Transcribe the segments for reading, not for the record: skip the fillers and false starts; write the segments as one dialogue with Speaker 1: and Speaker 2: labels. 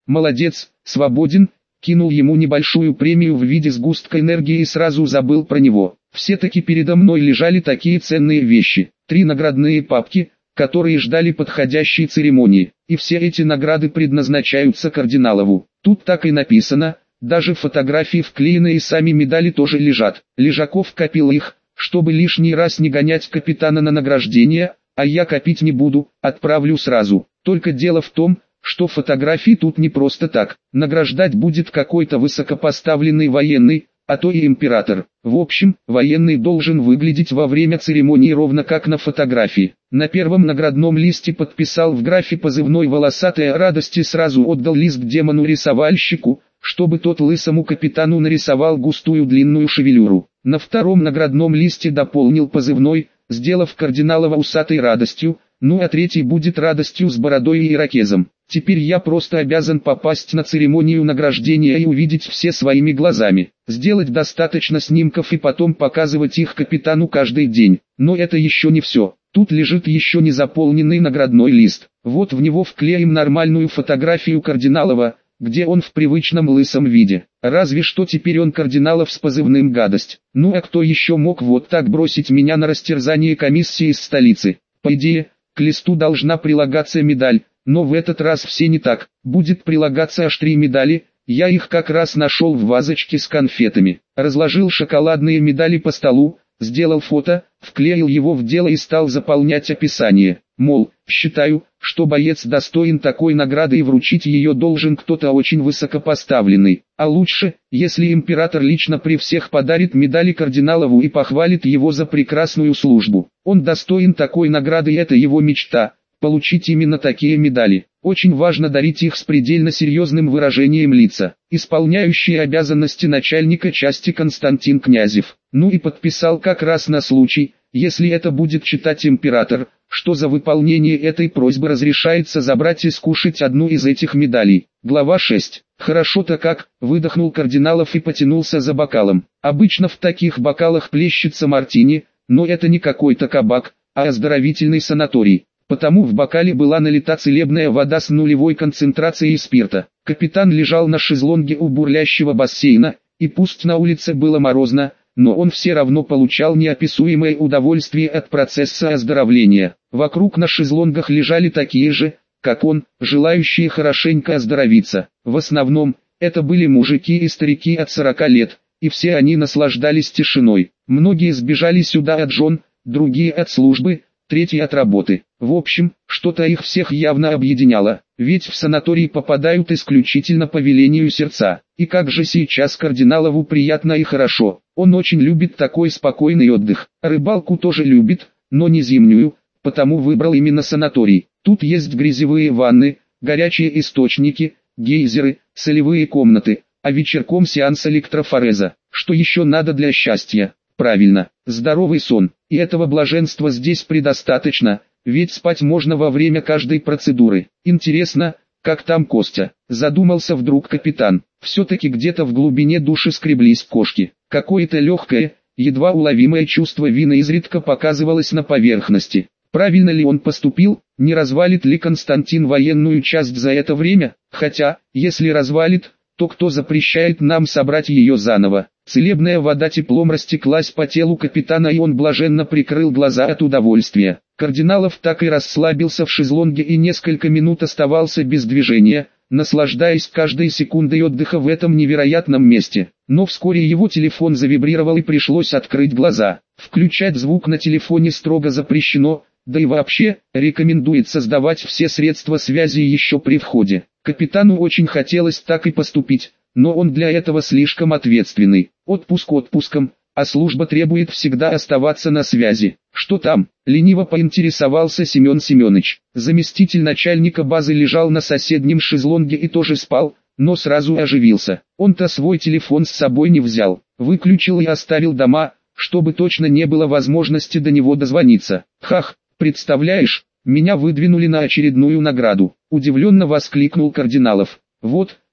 Speaker 1: молодец, свободен, кинул ему небольшую премию в виде сгустка энергии и сразу забыл про него. Все-таки передо мной лежали такие ценные вещи, 3 наградные папки, которые ждали подходящей церемонии, и все эти награды предназначаются кардиналову. Тут так и написано, даже фотографии вклеены и сами медали тоже лежат. Лежаков копил их, чтобы лишний раз не гонять капитана на награждение, а я копить не буду, отправлю сразу. Только дело в том, что фотографии тут не просто так. Награждать будет какой-то высокопоставленный военный, а то и император. В общем, военный должен выглядеть во время церемонии ровно как на фотографии. На первом наградном листе подписал в графе позывной «Волосатая радость» и сразу отдал лист демону-рисовальщику, чтобы тот лысому капитану нарисовал густую длинную шевелюру. На втором наградном листе дополнил позывной, сделав кардиналова усатой радостью, ну а третий будет радостью с бородой и ирокезом. Теперь я просто обязан попасть на церемонию награждения и увидеть все своими глазами. Сделать достаточно снимков и потом показывать их капитану каждый день. Но это еще не все. Тут лежит еще не заполненный наградной лист. Вот в него вклеим нормальную фотографию кардиналова, где он в привычном лысом виде. Разве что теперь он кардиналов с позывным «Гадость». Ну а кто еще мог вот так бросить меня на растерзание комиссии из столицы? По идее, к листу должна прилагаться медаль, но в этот раз все не так. Будет прилагаться аж 3 медали, я их как раз нашел в вазочке с конфетами. Разложил шоколадные медали по столу, сделал фото, вклеил его в дело и стал заполнять описание. Мол, считаю, что боец достоин такой награды и вручить ее должен кто-то очень высокопоставленный. А лучше, если император лично при всех подарит медали кардиналову и похвалит его за прекрасную службу. Он достоин такой награды и это его мечта. Получить именно такие медали. Очень важно дарить их с предельно серьезным выражением лица. Исполняющий обязанности начальника части Константин Князев. Ну и подписал как раз на случай, если это будет читать император, что за выполнение этой просьбы разрешается забрать и скушать одну из этих медалей. Глава 6. Хорошо-то как, выдохнул кардиналов и потянулся за бокалом. Обычно в таких бокалах плещется мартини, но это не какой-то кабак, а оздоровительный санаторий. Потому в бокале была налита целебная вода с нулевой концентрацией спирта. Капитан лежал на шезлонге у бурлящего бассейна, и пусть на улице было морозно, но он все равно получал неописуемое удовольствие от процесса оздоровления. Вокруг на шезлонгах лежали такие же, как он, желающие хорошенько оздоровиться. В основном, это были мужики и старики от 40 лет, и все они наслаждались тишиной. Многие сбежали сюда от жен, другие от службы, третьи от работы. В общем, что-то их всех явно объединяло, ведь в санаторий попадают исключительно по велению сердца. И как же сейчас кардиналову приятно и хорошо, он очень любит такой спокойный отдых. Рыбалку тоже любит, но не зимнюю, потому выбрал именно санаторий. Тут есть грязевые ванны, горячие источники, гейзеры, солевые комнаты, а вечерком сеанс электрофореза. Что еще надо для счастья? Правильно, здоровый сон. И этого блаженства здесь предостаточно, ведь спать можно во время каждой процедуры. Интересно, как там Костя? Задумался вдруг капитан. Все-таки где-то в глубине души скреблись кошки. Какое-то легкое, едва уловимое чувство вины изредка показывалось на поверхности. Правильно ли он поступил, не развалит ли Константин военную часть за это время? Хотя, если развалит, то кто запрещает нам собрать ее заново? Целебная вода теплом растеклась по телу капитана и он блаженно прикрыл глаза от удовольствия. Кардиналов так и расслабился в шезлонге и несколько минут оставался без движения, наслаждаясь каждой секундой отдыха в этом невероятном месте. Но вскоре его телефон завибрировал и пришлось открыть глаза. Включать звук на телефоне строго запрещено, да и вообще, рекомендуется сдавать все средства связи еще при входе. Капитану очень хотелось так и поступить, но он для этого слишком ответственный. Отпуск отпуском, а служба требует всегда оставаться на связи. Что там? Лениво поинтересовался Семен Семенович. Заместитель начальника базы лежал на соседнем шезлонге и тоже спал, но сразу оживился. Он-то свой телефон с собой не взял, выключил и оставил дома, чтобы точно не было возможности до него дозвониться. Хах, представляешь, меня выдвинули на очередную награду. Удивленно воскликнул Кардиналов. Вот,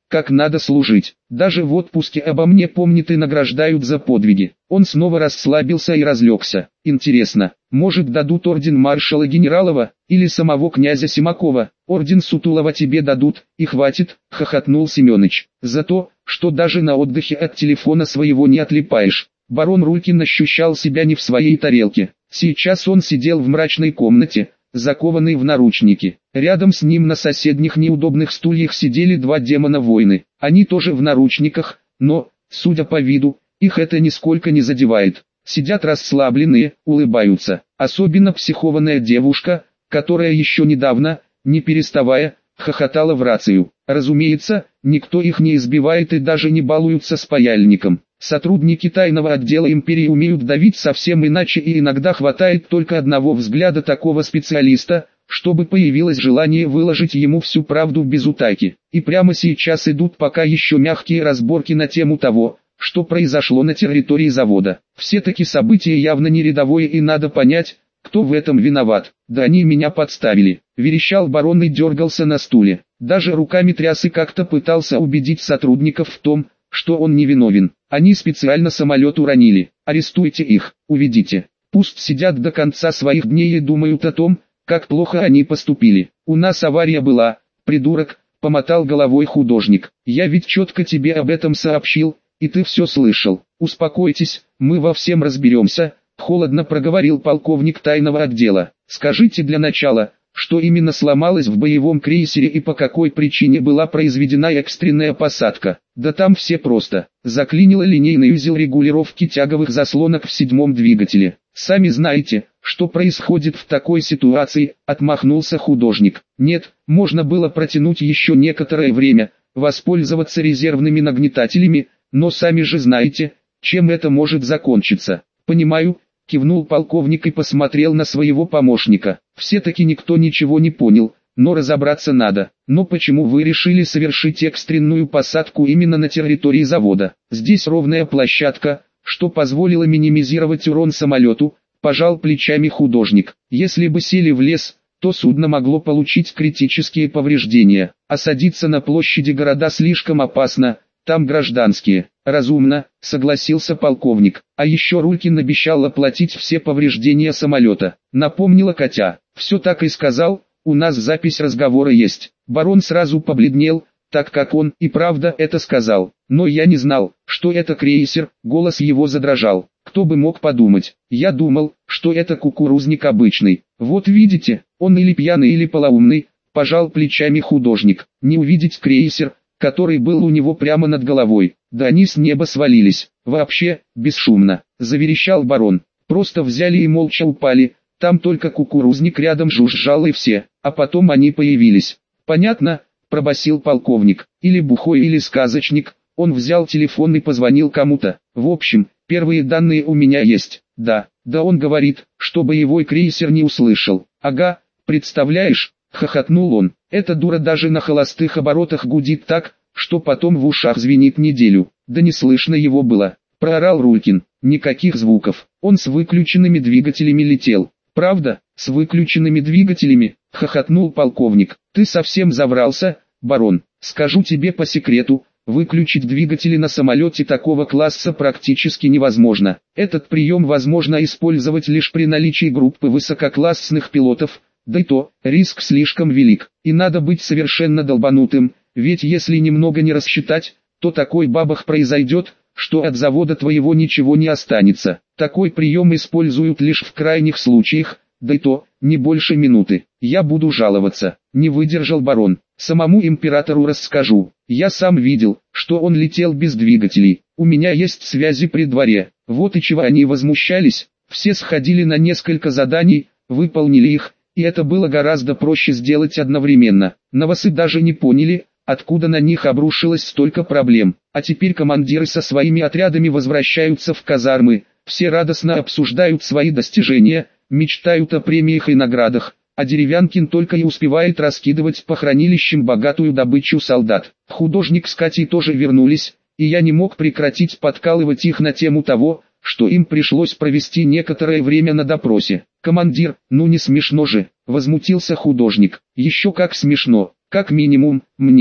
Speaker 1: как надо служить. Даже в отпуске обо мне помнят и награждают за подвиги. Он снова расслабился и разлегся. Интересно, может дадут орден маршала Генералова, или самого князя Симакова? Орден Сутулова тебе дадут, и хватит, хохотнул Семёныч. За то, что даже на отдыхе от телефона своего не отлипаешь. Барон Рулькин ощущал себя не в своей тарелке. Сейчас он сидел в мрачной комнате, закованный в наручники. Рядом с ним на соседних неудобных стульях сидели два демона-воины. Они тоже в наручниках, но, судя по виду, их это нисколько не задевает. Сидят расслабленные, улыбаются. Особенно психованная девушка, которая еще недавно, не переставая, хохотала в рацию. Разумеется, никто их не избивает и даже не балуются с паяльником. Сотрудники тайного отдела империи умеют давить совсем иначе, и иногда хватает только одного взгляда такого специалиста, чтобы появилось желание выложить ему всю правду без утайки. И прямо сейчас идут пока еще мягкие разборки на тему того, что произошло на территории завода. Все-таки события явно не рядовое, и надо понять, кто в этом виноват. Да они меня подставили, верещал барон и дергался на стуле. Даже руками тряс и как-то пытался убедить сотрудников в том, что он невиновен. Они специально самолет уронили. Арестуйте их, уведите. Пусть сидят до конца своих дней и думают о том, как плохо они поступили. У нас авария была, придурок, помотал головой художник. Я ведь четко тебе об этом сообщил, и ты все слышал. Успокойтесь, мы во всем разберемся, холодно проговорил полковник тайного отдела. Скажите для начала, что именно сломалось в боевом крейсере и по какой причине была произведена экстренная посадка. Да там все просто. Заклинило линейный узел регулировки тяговых заслонок в 7-м двигателе. Сами знаете, что происходит в такой ситуации, отмахнулся художник. Нет, можно было протянуть еще некоторое время, воспользоваться резервными нагнетателями, но сами же знаете, чем это может закончиться. Понимаю, кивнул полковник и посмотрел на своего помощника. Все-таки никто ничего не понял, но разобраться надо. Но почему вы решили совершить экстренную посадку именно на территории завода? Здесь ровная площадка, что позволило минимизировать урон самолету, пожал плечами художник. Если бы сели в лес, то судно могло получить критические повреждения. А садиться на площади города слишком опасно, там гражданские. Разумно, согласился полковник. А еще Рулькин обещал оплатить все повреждения самолета. Напомнила Катя. Все так и сказал, у нас запись разговора есть. Барон сразу побледнел, так как он и правда это сказал. Но я не знал, что это крейсер, голос его задрожал. Кто бы мог подумать? Я думал, что это кукурузник обычный. Вот видите, он или пьяный, или полоумный, пожал плечами художник. Не увидеть крейсер, который был у него прямо над головой. Да они с неба свалились. Вообще, бесшумно, заверещал барон. Просто взяли и молча упали. Там только кукурузник рядом жужжал и все. А потом они появились. Понятно, пробасил полковник. Или бухой, или сказочник. Он взял телефон и позвонил кому-то. В общем, первые данные у меня есть. Да он говорит, что боевой крейсер не услышал. Ага, представляешь, хохотнул он. Эта дура даже на холостых оборотах гудит так, что потом в ушах звенит неделю. Да не слышно его было. Проорал Рулькин. Никаких звуков. Он с выключенными двигателями летел. Правда, с выключенными двигателями, хохотнул полковник. Ты совсем заврался, барон. Скажу тебе по секрету, выключить двигатели на самолете такого класса практически невозможно. Этот прием возможно использовать лишь при наличии группы высококлассных пилотов, да и то, риск слишком велик. И надо быть совершенно долбанутым, ведь если немного не рассчитать, то такой бабах произойдет, что от завода твоего ничего не останется. Такой прием используют лишь в крайних случаях, да и то, не больше минуты. Я буду жаловаться, не выдержал барон. Самому императору расскажу. Я сам видел, что он летел без двигателей. У меня есть связи при дворе. Вот и чего они возмущались. Все сходили на несколько заданий, выполнили их, и это было гораздо проще сделать одновременно. Новосы даже не поняли, откуда на них обрушилось столько проблем. А теперь командиры со своими отрядами возвращаются в казармы, все радостно обсуждают свои достижения, мечтают о премиях и наградах, а Деревянкин только и успевает раскидывать по хранилищам богатую добычу солдат. Художник с Катей тоже вернулись, и я не мог прекратить подкалывать их на тему того, что им пришлось провести некоторое время на допросе. «Командир, ну не смешно же», — возмутился художник. «Еще как смешно, как минимум, мне.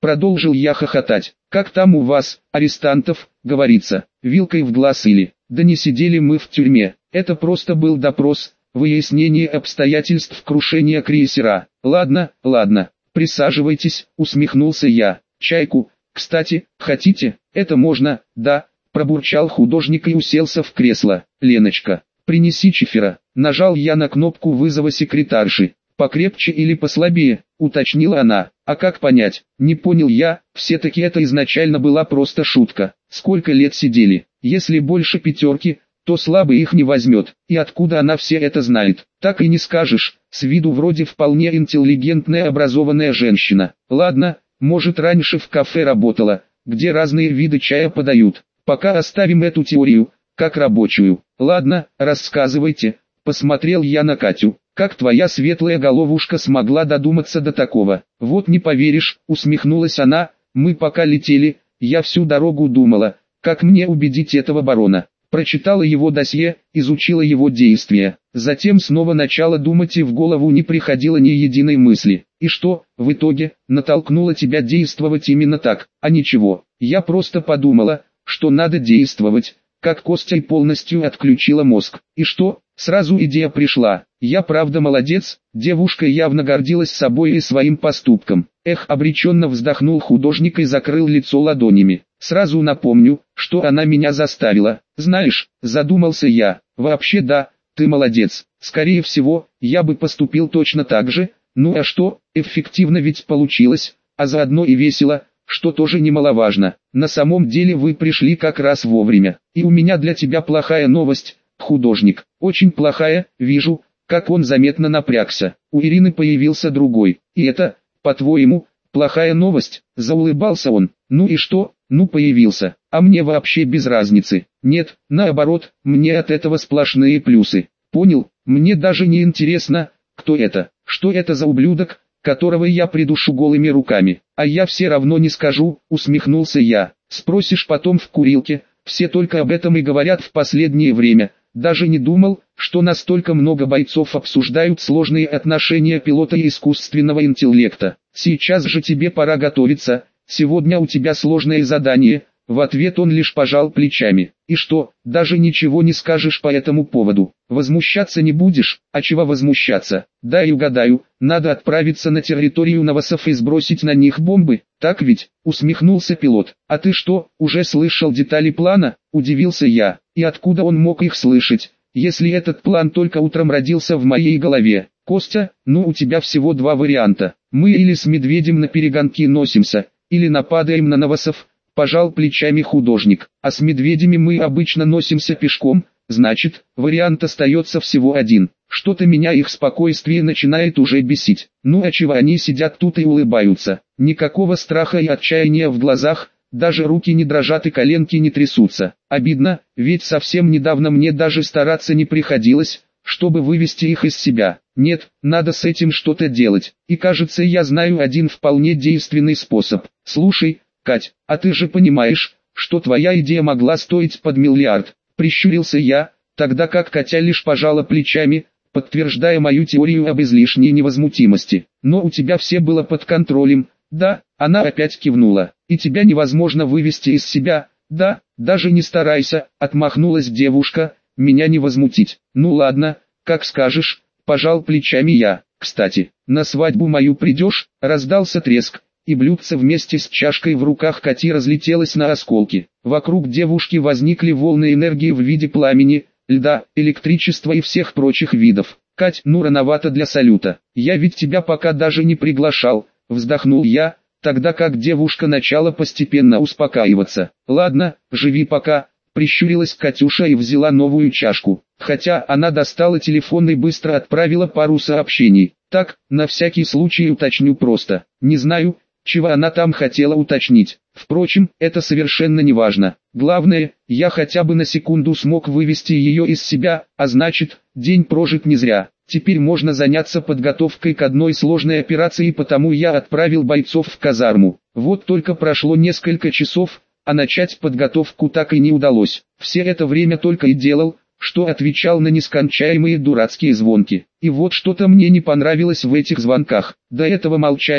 Speaker 1: продолжил я хохотать. Как там у вас, арестантов, говорится, вилкой в глаз или? Да не сидели мы в тюрьме, это просто был допрос, выяснение обстоятельств крушения крейсера. Ладно, ладно, присаживайтесь, усмехнулся я. Чайку, кстати, хотите? Это можно, да, пробурчал художник и уселся в кресло. Леночка, принеси чифера. Нажал я на кнопку вызова секретарши. Покрепче или послабее, уточнила она. А как понять? Не понял я, все-таки это изначально была просто шутка. Сколько лет сидели? Если больше 5, то слабый их не возьмет. И откуда она все это знает? Так и не скажешь, с виду вроде вполне интеллигентная образованная женщина. Ладно, может раньше в кафе работала, где разные виды чая подают. Пока оставим эту теорию, как рабочую. Ладно, рассказывайте. Посмотрел я на Катю. Как твоя светлая головушка смогла додуматься до такого? Вот не поверишь, усмехнулась она, мы пока летели, я всю дорогу думала, как мне убедить этого барона. Прочитала его досье, изучила его действия. Затем снова начала думать и в голову не приходило ни единой мысли. И что, в итоге, натолкнуло тебя действовать именно так, а ничего. Я просто подумала, что надо действовать, как Костя, и полностью отключила мозг. И что, сразу идея пришла. Я правда молодец, девушка явно гордилась собой и своим поступком. Эх, обреченно вздохнул художник и закрыл лицо ладонями. Сразу напомню, что она меня заставила. Знаешь, задумался я. Вообще да, ты молодец. Скорее всего, я бы поступил точно так же. Ну а что, эффективно ведь получилось, а заодно и весело, что тоже немаловажно. На самом деле вы пришли как раз вовремя. И у меня для тебя плохая новость, художник. Очень плохая, вижу, как он заметно напрягся. У Ирины появился другой. И это, по-твоему, плохая новость? Заулыбался он. Ну и что? Ну появился. А мне вообще без разницы. Нет, наоборот, мне от этого сплошные плюсы. Понял? Мне даже не интересно, кто это, что это за ублюдок, которого я придушу голыми руками. А я все равно не скажу, усмехнулся я. Спросишь потом в курилке, все только об этом и говорят в последнее время. Даже не думал, что настолько много бойцов обсуждают сложные отношения пилота и искусственного интеллекта. Сейчас же тебе пора готовиться, сегодня у тебя сложное задание. В ответ он лишь пожал плечами. И что, даже ничего не скажешь по этому поводу? Возмущаться не будешь? А чего возмущаться? Дай угадаю, надо отправиться на территорию новосов и сбросить на них бомбы, так ведь? Усмехнулся пилот. А ты что, уже слышал детали плана? Удивился я. И откуда он мог их слышать, если этот план только утром родился в моей голове? Костя, ну у тебя всего два варианта. Мы или с медведем на перегонки носимся, или нападаем на новосов. Пожал плечами художник. А с медведями мы обычно носимся пешком, значит, вариант остается всего один. Что-то меня их спокойствие начинает уже бесить. Ну а чего они сидят тут и улыбаются? Никакого страха и отчаяния в глазах, даже руки не дрожат и коленки не трясутся. Обидно, ведь совсем недавно мне даже стараться не приходилось, чтобы вывести их из себя. Нет, надо с этим что-то делать. И кажется, я знаю один вполне действенный способ. Слушай, Кать, а ты же понимаешь, что твоя идея могла стоить под миллиард? Прищурился я, тогда как Катя лишь пожала плечами, подтверждая мою теорию об излишней невозмутимости. Но у тебя все было под контролем, да? Она опять кивнула. И тебя невозможно вывести из себя, да? Даже не старайся, отмахнулась девушка, меня не возмутить. Ну ладно, как скажешь, пожал плечами я. Кстати, на свадьбу мою придешь? Раздался треск, и блюдце вместе с чашкой в руках Кати разлетелось на осколки. Вокруг девушки возникли волны энергии в виде пламени, льда, электричества и всех прочих видов. «Кать, ну рановато для салюта. Я ведь тебя пока даже не приглашал», — вздохнул я, тогда как девушка начала постепенно успокаиваться. «Ладно, живи пока», — прищурилась Катюша и взяла новую чашку. Хотя она достала телефон и быстро отправила пару сообщений. Так, на всякий случай уточню просто. Не знаю, чего она там хотела уточнить. Впрочем, это совершенно не важно. Главное, я хотя бы на секунду смог вывести ее из себя, а значит, день прожит не зря. Теперь можно заняться подготовкой к одной сложной операции, потому я отправил бойцов в казарму. Вот только прошло несколько часов, а начать подготовку так и не удалось. Все это время только и делал, что отвечал на нескончаемые дурацкие звонки. И вот что-то мне не понравилось в этих звонках. До этого молчали,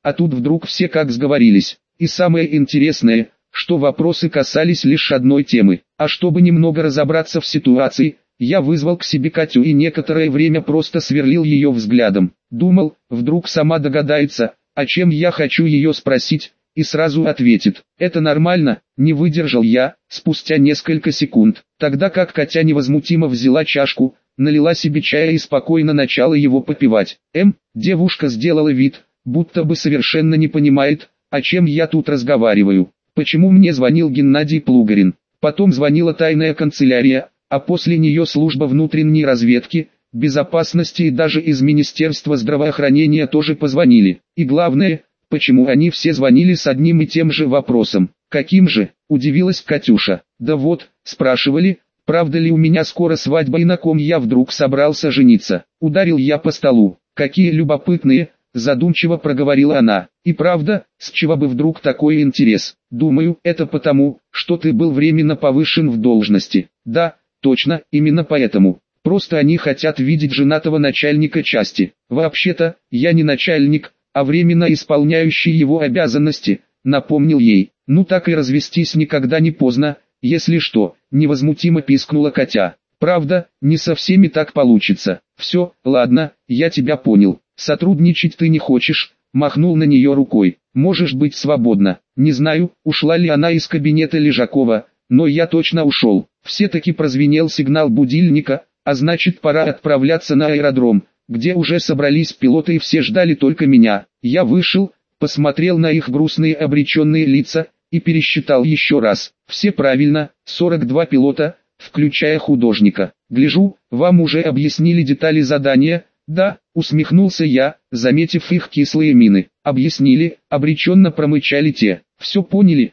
Speaker 1: а тут вдруг все как сговорились. И самое интересное, что вопросы касались лишь одной темы. А чтобы немного разобраться в ситуации, я вызвал к себе Катю и некоторое время просто сверлил ее взглядом. Думал, вдруг сама догадается, о чем я хочу ее спросить, и сразу ответит. Это нормально, не выдержал я, спустя несколько секунд. Тогда как Катя невозмутимо взяла чашку, налила себе чая и спокойно начала его попивать. Девушка сделала вид, будто бы совершенно не понимает, о чем я тут разговариваю. Почему мне звонил Геннадий Плугарин? Потом звонила тайная канцелярия, а после нее служба внутренней разведки, безопасности и даже из Министерства здравоохранения тоже позвонили. И главное, почему они все звонили с одним и тем же вопросом. Каким же? Удивилась Катюша. Да вот, спрашивали, правда ли у меня скоро свадьба и на ком я вдруг собрался жениться. Ударил я по столу. Какие любопытные, задумчиво проговорила она. И правда, с чего бы вдруг такой интерес? Думаю, это потому, что ты был временно повышен в должности. Да, точно, именно поэтому. Просто они хотят видеть женатого начальника части. Вообще-то, я не начальник, а временно исполняющий его обязанности, напомнил ей. Ну так и развестись никогда не поздно, если что, невозмутимо пискнула Катя. Правда, не со всеми так получится. Все, ладно, я тебя понял. Сотрудничать ты не хочешь, махнул на нее рукой. Можешь быть свободна. Не знаю, ушла ли она из кабинета Лежакова, но я точно ушел. Все-таки прозвенел сигнал будильника, а значит пора отправляться на аэродром, где уже собрались пилоты и все ждали только меня. Я вышел, посмотрел на их грустные обреченные лица, и пересчитал еще раз. Все правильно, 42 пилота, включая художника. Гляжу, вам уже объяснили детали задания. Да, усмехнулся я, заметив их кислые мины. Объяснили, обреченно промычали те. Все поняли,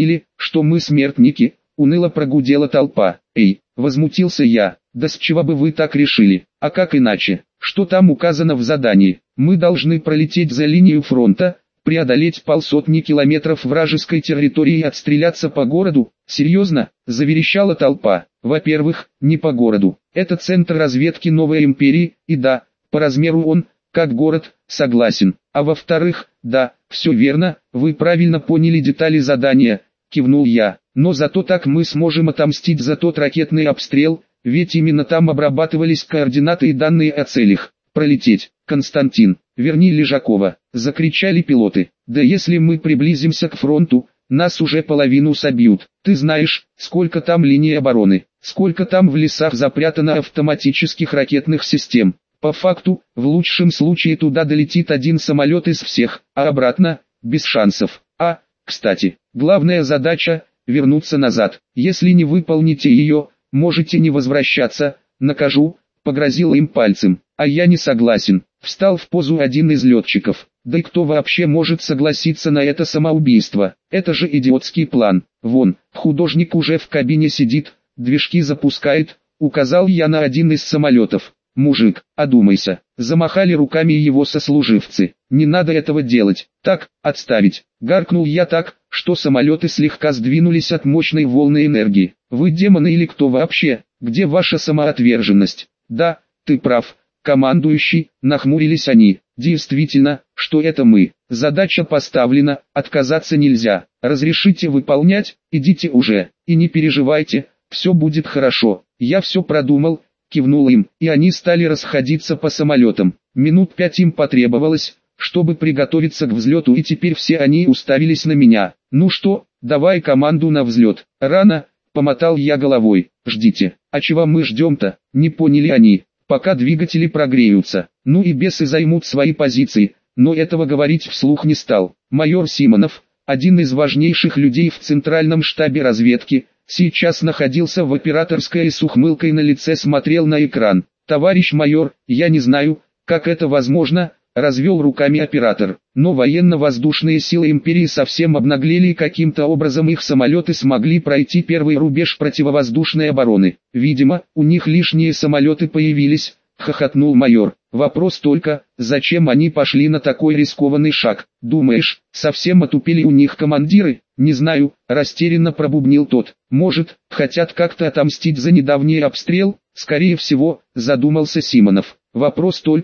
Speaker 1: что мы смертники, уныло прогудела толпа. Эй, возмутился я, да с чего бы вы так решили? А как иначе? Что там указано в задании? Мы должны пролететь за линию фронта, преодолеть 150 километров вражеской территории и отстреляться по городу? Серьезно? Заверещала толпа. Во-первых, не по городу. Это центр разведки новой империи, и да, по размеру он, как город, согласен. А во-вторых, да, все верно, вы правильно поняли детали задания, кивнул я. Но зато так мы сможем отомстить за тот ракетный обстрел, ведь именно там обрабатывались координаты и данные о целях. Пролететь, Константин, верни Лежакова, закричали пилоты. Да если мы приблизимся к фронту, нас уже половину собьют. Ты знаешь, сколько там линий обороны, сколько там в лесах запрятано автоматических ракетных систем. По факту, в лучшем случае туда долетит один самолет из всех, а обратно, без шансов. А, кстати, главная задача – вернуться назад. Если не выполните ее, можете не возвращаться, накажу, погрозил им пальцем. А я не согласен. Встал в позу один из летчиков. Да и кто вообще может согласиться на это самоубийство? Это же идиотский план. Вон, художник уже в кабине сидит, движки запускает, указал я на один из самолетов. Мужик, одумайся. Замахали руками его сослуживцы. Не надо этого делать. Так, отставить. Гаркнул я так, что самолеты слегка сдвинулись от мощной волны энергии. Вы демоны или кто вообще? Где ваша самоотверженность? Да, ты прав, командующий, нахмурились они. Действительно, что это мы. Задача поставлена, отказаться нельзя. Разрешите выполнять, идите уже. И не переживайте, все будет хорошо. Я все продумал. Кивнул им, и они стали расходиться по самолетам. Минут 5 им потребовалось, чтобы приготовиться к взлету, и теперь все они уставились на меня. Ну что, давай команду на взлет. Рано, помотал я головой. Ждите. А чего мы ждем-то? Не поняли они. Пока двигатели прогреются. Ну и бесы займут свои позиции, но этого говорить вслух не стал. Майор Симонов, один из важнейших людей в Центральном штабе разведки, сейчас находился в операторской и с ухмылкой на лице смотрел на экран. «Товарищ майор, я не знаю, как это возможно», — развел руками оператор. «Но военно-воздушные силы империи совсем обнаглели и каким-то образом их самолеты смогли пройти первый рубеж противовоздушной обороны. Видимо, у них лишние самолеты появились», — хохотнул майор. «Вопрос только, зачем они пошли на такой рискованный шаг? Думаешь, совсем отупели у них командиры?» «Не знаю», — растерянно пробубнил тот. «Может, хотят как-то отомстить за недавний обстрел?» «Скорее всего», — задумался Симонов. «Вопрос только,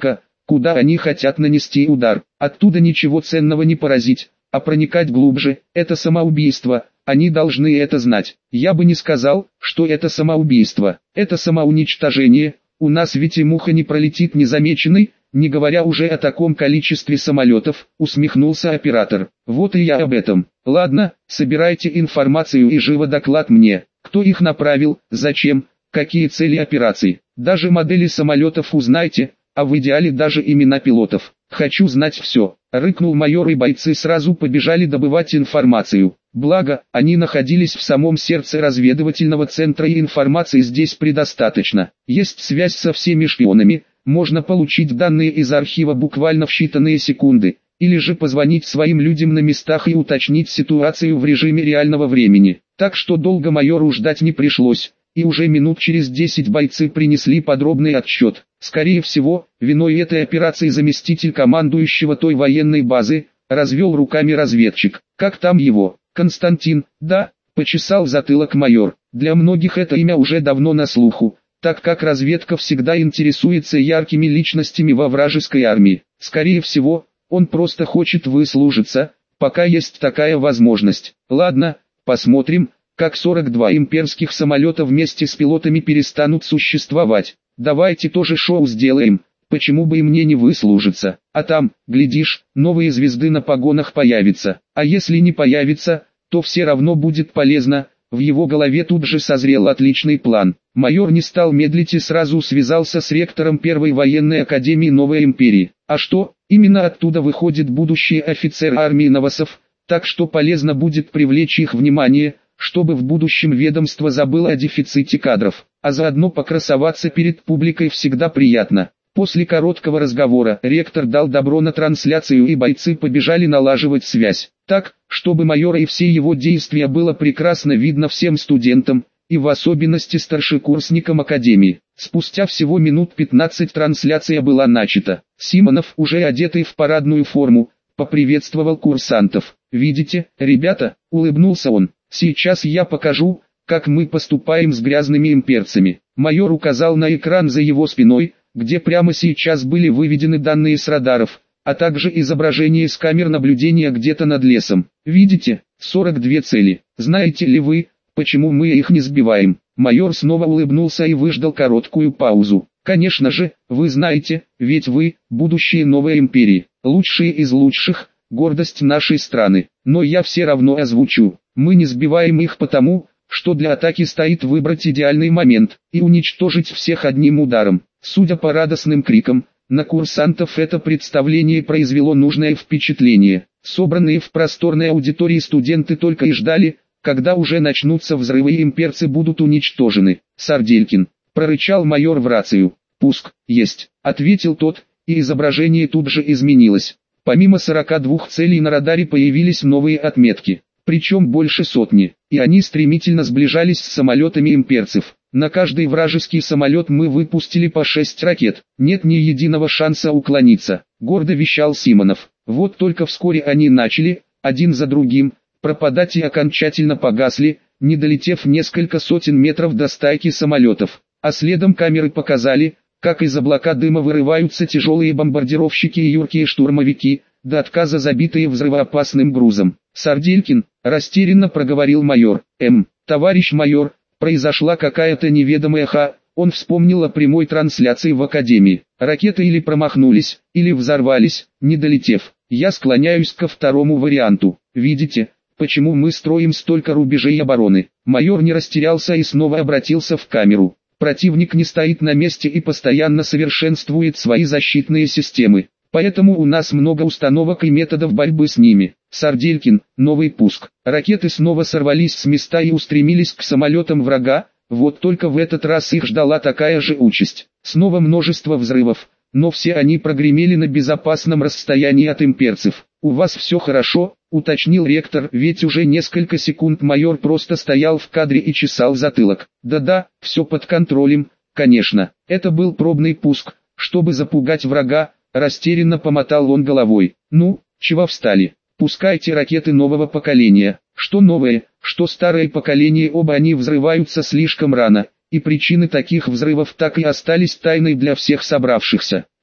Speaker 1: куда они хотят нанести удар. Оттуда ничего ценного не поразить, а проникать глубже – это самоубийство, они должны это знать. Я бы не сказал, что это самоубийство, это самоуничтожение, у нас ведь и муха не пролетит незамеченной, не говоря уже о таком количестве самолетов, усмехнулся оператор. Вот и я об этом. Ладно, собирайте информацию и живо доклад мне, кто их направил, зачем, какие цели операций. Даже модели самолетов узнайте, а в идеале даже имена пилотов. Хочу знать все. Рыкнул майор, и бойцы сразу побежали добывать информацию. Благо, они находились в самом сердце разведывательного центра и информации здесь предостаточно. Есть связь со всеми шпионами, можно получить данные из архива буквально в считанные секунды, или же позвонить своим людям на местах и уточнить ситуацию в режиме реального времени. Так что долго майору ждать не пришлось, и уже минут через 10 бойцы принесли подробный отчет. Скорее всего, виной этой операции заместитель командующего той военной базы, развел руками разведчик. Как там его? Константин, да, почесал затылок майор. Для многих это имя уже давно на слуху, так как разведка всегда интересуется яркими личностями во вражеской армии. Скорее всего, он просто хочет выслужиться, пока есть такая возможность. Ладно, посмотрим, как 42 имперских самолета вместе с пилотами перестанут существовать. Давайте тоже шоу сделаем, почему бы и мне не выслужиться. А там, глядишь, новые звезды на погонах появятся. А если не появится, то все равно будет полезно. В его голове тут же созрел отличный план. Майор не стал медлить и сразу связался с ректором Первой военной академии Новой империи. А что, именно оттуда выходит будущий офицер армии новосов, так что полезно будет привлечь их внимание, чтобы в будущем ведомство забыло о дефиците кадров, а заодно покрасоваться перед публикой всегда приятно. После короткого разговора ректор дал добро на трансляцию, и бойцы побежали налаживать связь, так, чтобы майора и все его действия было прекрасно видно всем студентам, и в особенности старшекурсникам академии. Спустя всего минут 15 трансляция была начата. Симонов, уже одетый в парадную форму, поприветствовал курсантов. «Видите, ребята», — улыбнулся он, — «сейчас я покажу, как мы поступаем с грязными имперцами». Майор указал на экран за его спиной, где прямо сейчас были выведены данные с радаров, а также изображение с камер наблюдения где-то над лесом. «Видите, 42 цели. Знаете ли вы, почему мы их не сбиваем?» Майор снова улыбнулся и выждал короткую паузу. «Конечно же, вы знаете, ведь вы – будущее новой империи, лучшие из лучших, гордость нашей страны. Но я все равно озвучу, мы не сбиваем их потому, что для атаки стоит выбрать идеальный момент и уничтожить всех одним ударом». Судя по радостным крикам, на курсантов это представление произвело нужное впечатление. Собранные в просторной аудитории студенты только и ждали, когда уже начнутся взрывы и имперцы будут уничтожены. «Сарделькин», — прорычал майор в рацию. «Пуск, есть», — ответил тот, и изображение тут же изменилось. Помимо 42 целей на радаре появились новые отметки, причем больше сотни, и они стремительно сближались с самолетами имперцев. На каждый вражеский самолет мы выпустили по 6 ракет, нет ни единого шанса уклониться, гордо вещал Симонов. Вот только вскоре они начали, один за другим, пропадать и окончательно погасли, не долетев несколько сотен метров до стайки самолетов. А следом камеры показали, как из облака дыма вырываются тяжелые бомбардировщики и юркие штурмовики, до отказа забитые взрывоопасным грузом. «Сарделькин», — растерянно проговорил майор. Товарищ майор, произошла какая-то неведомая Он вспомнил о прямой трансляции в академии. Ракеты или промахнулись, или взорвались, не долетев. Я склоняюсь ко второму варианту. Видите, почему мы строим столько рубежей обороны? Майор не растерялся и снова обратился в камеру. Противник не стоит на месте и постоянно совершенствует свои защитные системы. Поэтому у нас много установок и методов борьбы с ними. Сарделькин, новый пуск. Ракеты снова сорвались с места и устремились к самолетам врага, вот только в этот раз их ждала такая же участь. Снова множество взрывов, но все они прогремели на безопасном расстоянии от имперцев. «У вас все хорошо?» — уточнил ректор, ведь уже несколько секунд майор просто стоял в кадре и чесал затылок. «Да-да, все под контролем, конечно. Это был пробный пуск, чтобы запугать врага», — растерянно помотал он головой. «Ну, чего встали? Пускайте ракеты нового поколения». Что новое, что старое поколение, оба они взрываются слишком рано, и причины таких взрывов так и остались тайной для всех собравшихся.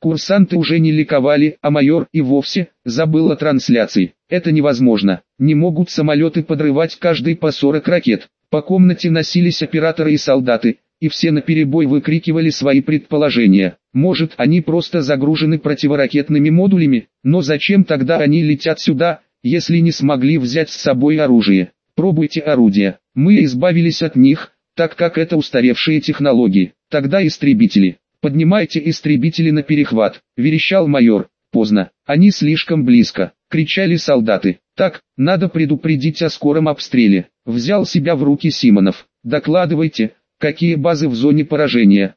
Speaker 1: Курсанты уже не ликовали, а майор и вовсе забыл о трансляции. Это невозможно. Не могут самолеты подрывать каждый по 40 ракет. По комнате носились операторы и солдаты, и все наперебой выкрикивали свои предположения. Может, они просто загружены противоракетными модулями, но зачем тогда они летят сюда, если не смогли взять с собой оружие? Пробуйте орудия. Мы избавились от них, так как это устаревшие технологии. Тогда истребители. «Поднимайте истребители на перехват», — верещал майор. «Поздно, они слишком близко», — кричали солдаты. «Так, надо предупредить о скором обстреле». Взял себя в руки Симонов. «Докладывайте, какие базы в зоне поражения?»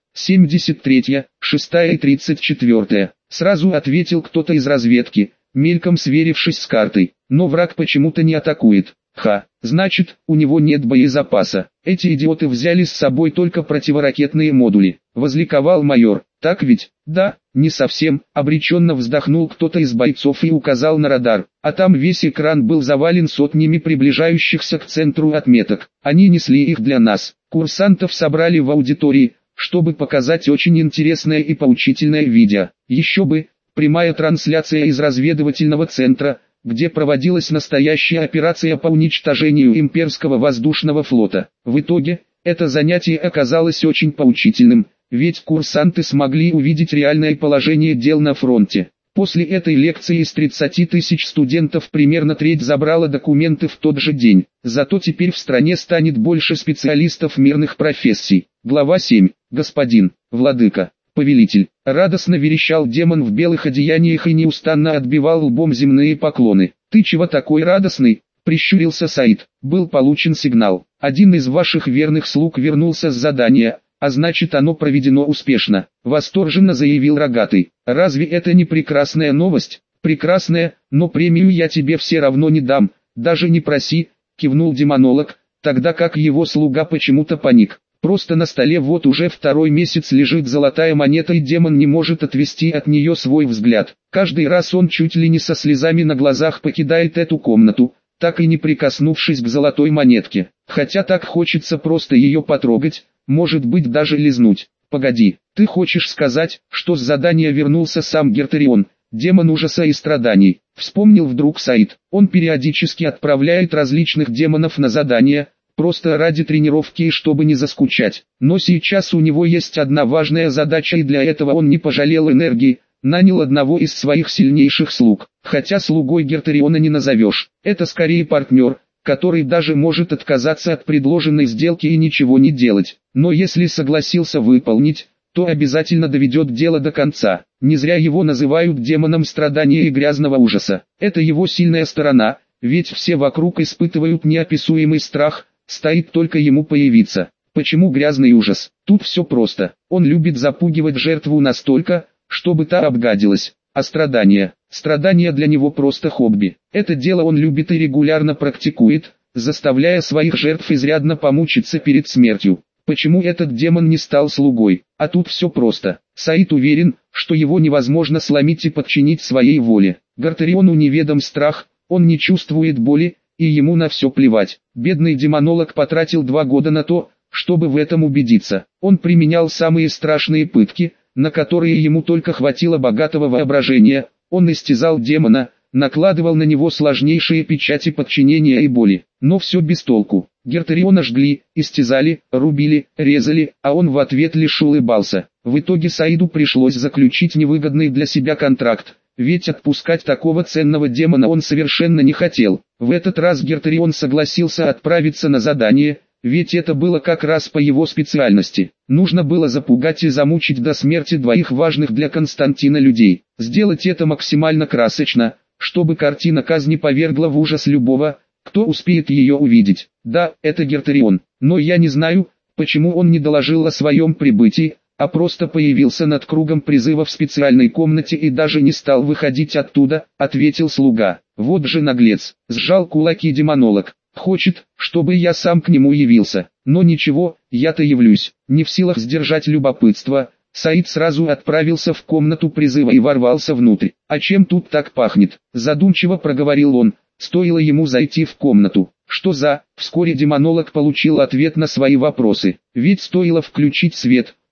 Speaker 1: 73-я, 6-я и 34-я. Сразу ответил кто-то из разведки, мельком сверившись с картой. Но враг почему-то не атакует. Значит, у него нет боезапаса. Эти идиоты взяли с собой только противоракетные модули. Возликовал майор. Так ведь? Да, не совсем. Обреченно вздохнул кто-то из бойцов и указал на радар. А там весь экран был завален сотнями приближающихся к центру отметок. Они несли их для нас. Курсантов собрали в аудитории, чтобы показать очень интересное и поучительное видео. Еще бы, прямая трансляция из разведывательного центра, где проводилась настоящая операция по уничтожению имперского воздушного флота. В итоге, это занятие оказалось очень поучительным, ведь курсанты смогли увидеть реальное положение дел на фронте. После этой лекции из 30 тысяч студентов примерно треть забрала документы в тот же день. Зато теперь в стране станет больше специалистов мирных профессий. Глава 7. Господин, владыка, повелитель. Радостно верещал демон в белых одеяниях и неустанно отбивал лбом земные поклоны. «Ты чего такой радостный?» — прищурился Саид. «Был получен сигнал. Один из ваших верных слуг вернулся с задания, а значит оно проведено успешно», — восторженно заявил Рогатый. «Разве это не прекрасная новость?» «Прекрасная, но премию я тебе все равно не дам, даже не проси», — кивнул демонолог, тогда как его слуга почему-то паник. Просто на столе вот уже второй месяц лежит золотая монета, и демон не может отвести от нее свой взгляд. Каждый раз он чуть ли не со слезами на глазах покидает эту комнату, так и не прикоснувшись к золотой монетке. Хотя так хочется просто ее потрогать, может быть даже лизнуть. «Погоди, ты хочешь сказать, что с задания вернулся сам Гертерион, демон ужаса и страданий?» Вспомнил вдруг Саид. Он периодически отправляет различных демонов на задания, просто ради тренировки и чтобы не заскучать. Но сейчас у него есть одна важная задача, и для этого он не пожалел энергии, нанял одного из своих сильнейших слуг. Хотя слугой Гертериона не назовешь, это скорее партнер, который даже может отказаться от предложенной сделки и ничего не делать. Но если согласился выполнить, то обязательно доведет дело до конца. Не зря его называют демоном страдания и грязного ужаса. Это его сильная сторона, ведь все вокруг испытывают неописуемый страх, стоит только ему появиться. Почему грязный ужас? Тут все просто. Он любит запугивать жертву настолько, чтобы та обгадилась. А страдания? Страдания для него просто хобби. Это дело он любит и регулярно практикует, заставляя своих жертв изрядно помучиться перед смертью. Почему этот демон не стал слугой? А тут все просто. Саид уверен, что его невозможно сломить и подчинить своей воле. Гертериону неведом страх, он не чувствует боли, и ему на все плевать. Бедный демонолог потратил 2 года на то, чтобы в этом убедиться. Он применял самые страшные пытки, на которые ему только хватило богатого воображения. Он истязал демона, накладывал на него сложнейшие печати подчинения и боли. Но все без толку. Гертериона жгли, истязали, рубили, резали, а он в ответ лишь улыбался. В итоге Саиду пришлось заключить невыгодный для себя контракт. Ведь отпускать такого ценного демона он совершенно не хотел. В этот раз Гертерион согласился отправиться на задание, ведь это было как раз по его специальности. Нужно было запугать и замучить до смерти 2 важных для Константина людей. Сделать это максимально красочно, чтобы картина казни повергла в ужас любого, кто успеет ее увидеть. Да, это Гертерион, но я не знаю, почему он не доложил о своем прибытии, а просто появился над кругом призыва в специальной комнате и даже не стал выходить оттуда, ответил слуга. Вот же наглец, сжал кулаки демонолог. Хочет, чтобы я сам к нему явился. Но ничего, я-то явлюсь. Не в силах сдержать любопытство, Саид сразу отправился в комнату призыва и ворвался внутрь. «А чем тут так пахнет?» Задумчиво проговорил он, стоило ему зайти в комнату. «Что за...» Вскоре демонолог получил ответ на свои вопросы. Ведь стоило включить свет,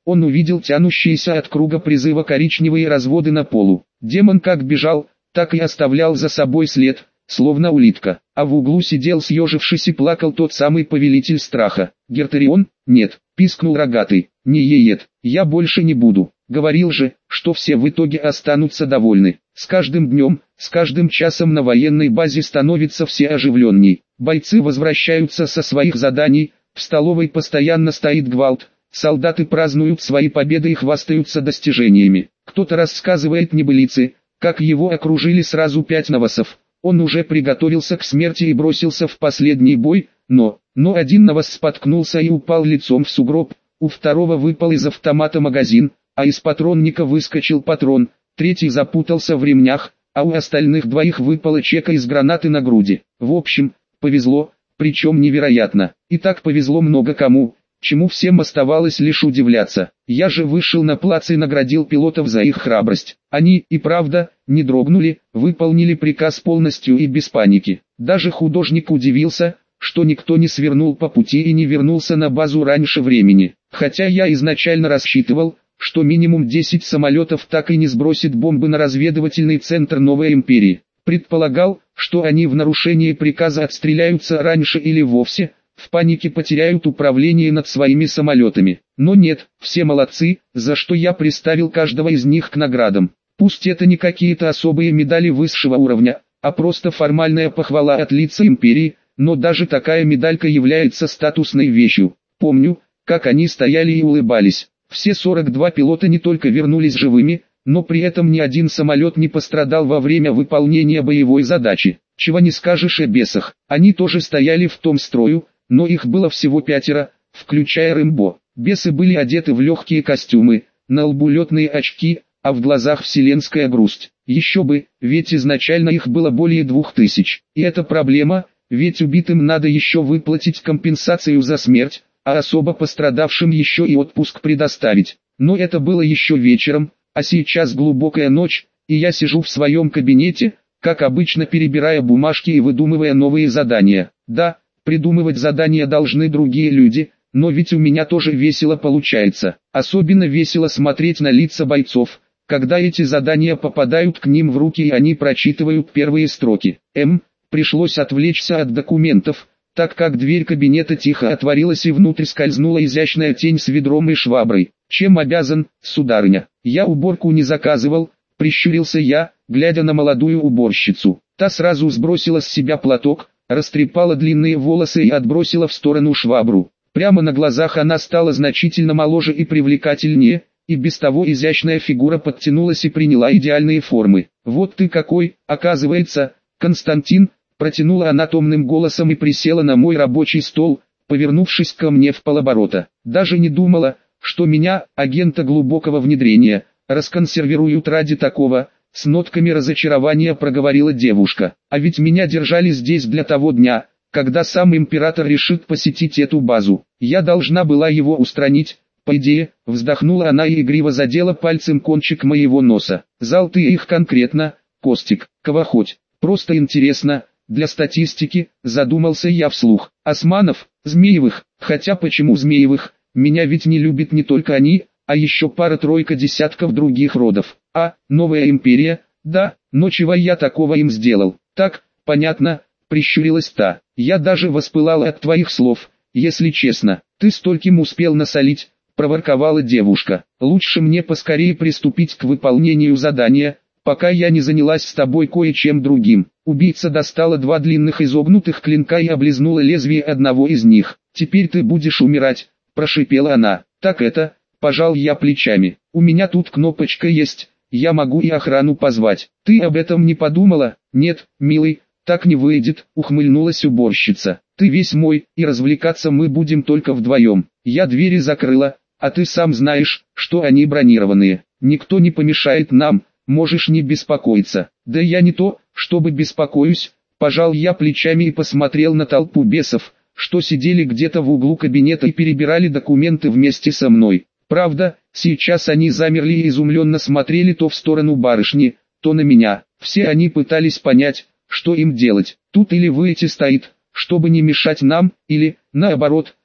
Speaker 1: он увидел тянущиеся от круга призыва коричневые разводы на полу. Демон как бежал, так и оставлял за собой след, словно улитка. А в углу сидел съежившись и плакал тот самый повелитель страха. «Гертерион? Нет!» — пискнул рогатый. «Не еет, я больше не буду. Говорил же, что все в итоге останутся довольны. С каждым днем, с каждым часом на военной базе становится все оживленней. Бойцы возвращаются со своих заданий, в столовой постоянно стоит гвалт, солдаты празднуют свои победы и хвастаются достижениями. Кто-то рассказывает небылицы, как его окружили сразу 5 новосов. Он уже приготовился к смерти и бросился в последний бой, но один новос споткнулся и упал лицом в сугроб, у второго выпал из автомата магазин, а из патронника выскочил патрон, третий запутался в ремнях, а у остальных двоих выпала чека из гранаты на груди. В общем, повезло, причем невероятно. И так повезло много кому, чему всем оставалось лишь удивляться. Я же вышел на плац и наградил пилотов за их храбрость. Они, и правда, не дрогнули, выполнили приказ полностью и без паники. Даже художник удивился, что никто не свернул по пути и не вернулся на базу раньше времени. Хотя я изначально рассчитывал, что минимум 10 самолетов так и не сбросит бомбы на разведывательный центр Новой Империи. Предполагал, что они в нарушении приказа отстреляются раньше или вовсе, в панике потеряют управление над своими самолетами. Но нет, все молодцы, за что я приставил каждого из них к наградам. Пусть это не какие-то особые медали высшего уровня, а просто формальная похвала от лица Империи, но даже такая медалька является статусной вещью. Помню, как они стояли и улыбались. Все 42 пилота не только вернулись живыми, но при этом ни один самолет не пострадал во время выполнения боевой задачи. Чего не скажешь о бесах, они тоже стояли в том строю, но их было всего 5, включая Рэмбо. Бесы были одеты в легкие костюмы, на лбу летные очки, а в глазах вселенская грусть. Еще бы, ведь изначально их было более 2000. И это проблема, ведь убитым надо еще выплатить компенсацию за смерть, а особо пострадавшим еще и отпуск предоставить. Но это было еще вечером, а сейчас глубокая ночь, и я сижу в своем кабинете, как обычно перебирая бумажки и выдумывая новые задания. Да, придумывать задания должны другие люди, но ведь у меня тоже весело получается. Особенно весело смотреть на лица бойцов, когда эти задания попадают к ним в руки и они прочитывают первые строки. Пришлось отвлечься от документов, так как дверь кабинета тихо отворилась и внутрь скользнула изящная тень с ведром и шваброй. «Чем обязан, сударыня?» «Я уборку не заказывал», — прищурился я, глядя на молодую уборщицу. Та сразу сбросила с себя платок, растрепала длинные волосы и отбросила в сторону швабру. Прямо на глазах она стала значительно моложе и привлекательнее, и без того изящная фигура подтянулась и приняла идеальные формы. «Вот ты какой, оказывается, Константин!» Протянула она томным голосом и присела на мой рабочий стол, повернувшись ко мне вполоборота. Даже не думала, что меня, агента глубокого внедрения, расконсервируют ради такого, с нотками разочарования проговорила девушка. А ведь меня держали здесь для того дня, когда сам император решит посетить эту базу. Я должна была его устранить, по идее, вздохнула она и игриво задела пальцем кончик моего носа. Зал ты их конкретно, Костик, кого хоть, просто интересно. Для статистики, задумался я вслух. Османов, Змеевых, хотя почему Змеевых, меня ведь не любят не только они, а еще пара-тройка десятков других родов. А, Новая Империя, да, но чего я такого им сделал? Так, понятно, прищурилась та. Я даже воспылала от твоих слов, если честно. Ты стольким успел насолить, проворковала девушка. Лучше мне поскорее приступить к выполнению задания, пока я не занялась с тобой кое-чем другим. Убийца достала 2 длинных изогнутых клинка и облизнула лезвие одного из них. «Теперь ты будешь умирать», – прошипела она. «Так это», – пожал я плечами. «У меня тут кнопочка есть, я могу и охрану позвать». «Ты об этом не подумала?» «Нет, милый, так не выйдет», – ухмыльнулась уборщица. «Ты весь мой, и развлекаться мы будем только вдвоем. Я двери закрыла, а ты сам знаешь, что они бронированные. Никто не помешает нам. Можешь не беспокоиться». «Да я не то, чтобы беспокоюсь», – пожал я плечами и посмотрел на толпу бесов, что сидели где-то в углу кабинета и перебирали документы вместе со мной. Правда, сейчас они замерли и изумленно смотрели то в сторону барышни, то на меня. Все они пытались понять, что им делать. Тут или выйти стоит, чтобы не мешать нам, или, наоборот,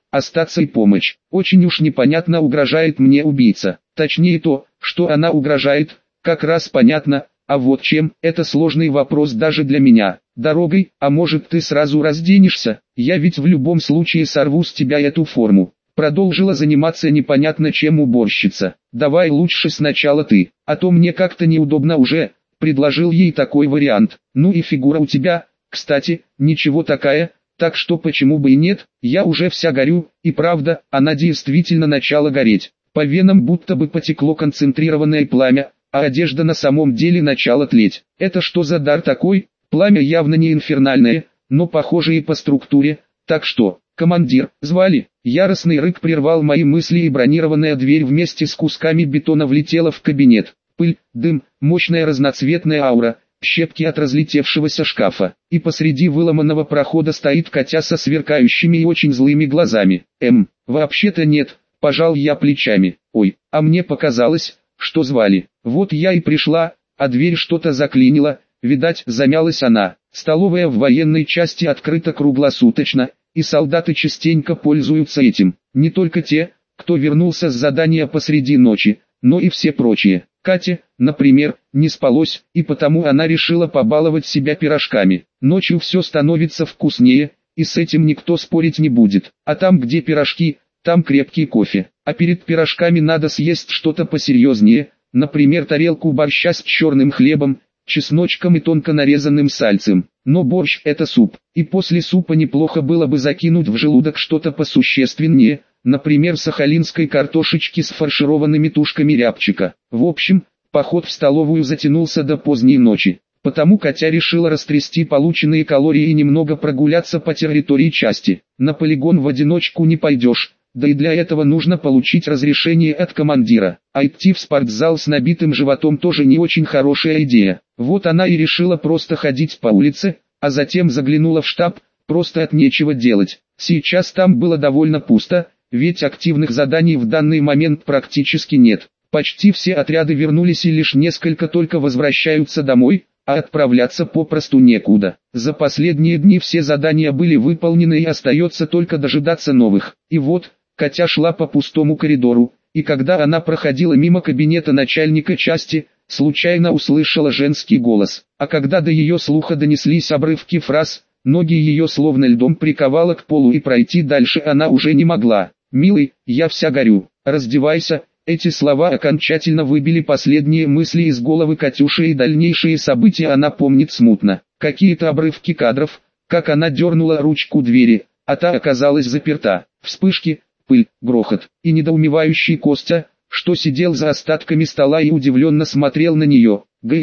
Speaker 1: остаться и помочь. Очень уж непонятно угрожает мне убийца. Точнее то, что она угрожает, как раз понятно, а вот чем, это сложный вопрос даже для меня. Дорогой, а может ты сразу разденешься, я ведь в любом случае сорву с тебя эту форму. Продолжила заниматься непонятно чем уборщица. Давай лучше сначала ты, а то мне как-то неудобно уже, предложил ей такой вариант. Ну и фигура у тебя, кстати, ничего такая, так что почему бы и нет, я уже вся горю, и правда, она действительно начала гореть. По венам будто бы потекло концентрированное пламя, а одежда на самом деле начала тлеть. Это что за дар такой? Пламя явно не инфернальное, но похоже и по структуре, так что, командир, звали? Яростный рык прервал мои мысли, и бронированная дверь вместе с кусками бетона влетела в кабинет. Пыль, дым, мощная разноцветная аура, щепки от разлетевшегося шкафа. И посреди выломанного прохода стоит Катя со сверкающими и очень злыми глазами. Вообще-то нет, пожал я плечами. Ой, а мне показалось, что звали. Вот я и пришла, а дверь что-то заклинила, видать, замялась она. Столовая в военной части открыта круглосуточно, и солдаты частенько пользуются этим. Не только те, кто вернулся с задания посреди ночи, но и все прочие. Кате, например, не спалось, и потому она решила побаловать себя пирожками. Ночью все становится вкуснее, и с этим никто спорить не будет. А там, где пирожки, там крепкий кофе. А перед пирожками надо съесть что-то посерьезнее, например, тарелку борща с черным хлебом, чесночком и тонко нарезанным сальцем. Но борщ – это суп, и после супа неплохо было бы закинуть в желудок что-то посущественнее, например, сахалинской картошечки с фаршированными тушками рябчика. В общем, поход в столовую затянулся до поздней ночи. Потому Катя решила растрясти полученные калории и немного прогуляться по территории части. На полигон в одиночку не пойдешь, да и для этого нужно получить разрешение от командира. А идти в спортзал с набитым животом тоже не очень хорошая идея. Вот она и решила просто ходить по улице, а затем заглянула в штаб, просто от нечего делать. Сейчас там было довольно пусто, ведь активных заданий в данный момент практически нет. Почти все отряды вернулись и лишь несколько только возвращаются домой, а отправляться попросту некуда. За последние дни все задания были выполнены и остается только дожидаться новых. И вот, Катя шла по пустому коридору, и когда она проходила мимо кабинета начальника части, случайно услышала женский голос. А когда до ее слуха донеслись обрывки фраз, ноги ее словно льдом приковало к полу, и пройти дальше она уже не могла. «Милый, я вся горю, раздевайся». Эти слова окончательно выбили последние мысли из головы Катюши, и дальнейшие события она помнит смутно. Какие-то обрывки кадров, как она дернула ручку двери, а та оказалась заперта. Вспышки, пыль, грохот, и недоумевающий Костя, что сидел за остатками стола и удивленно смотрел на нее.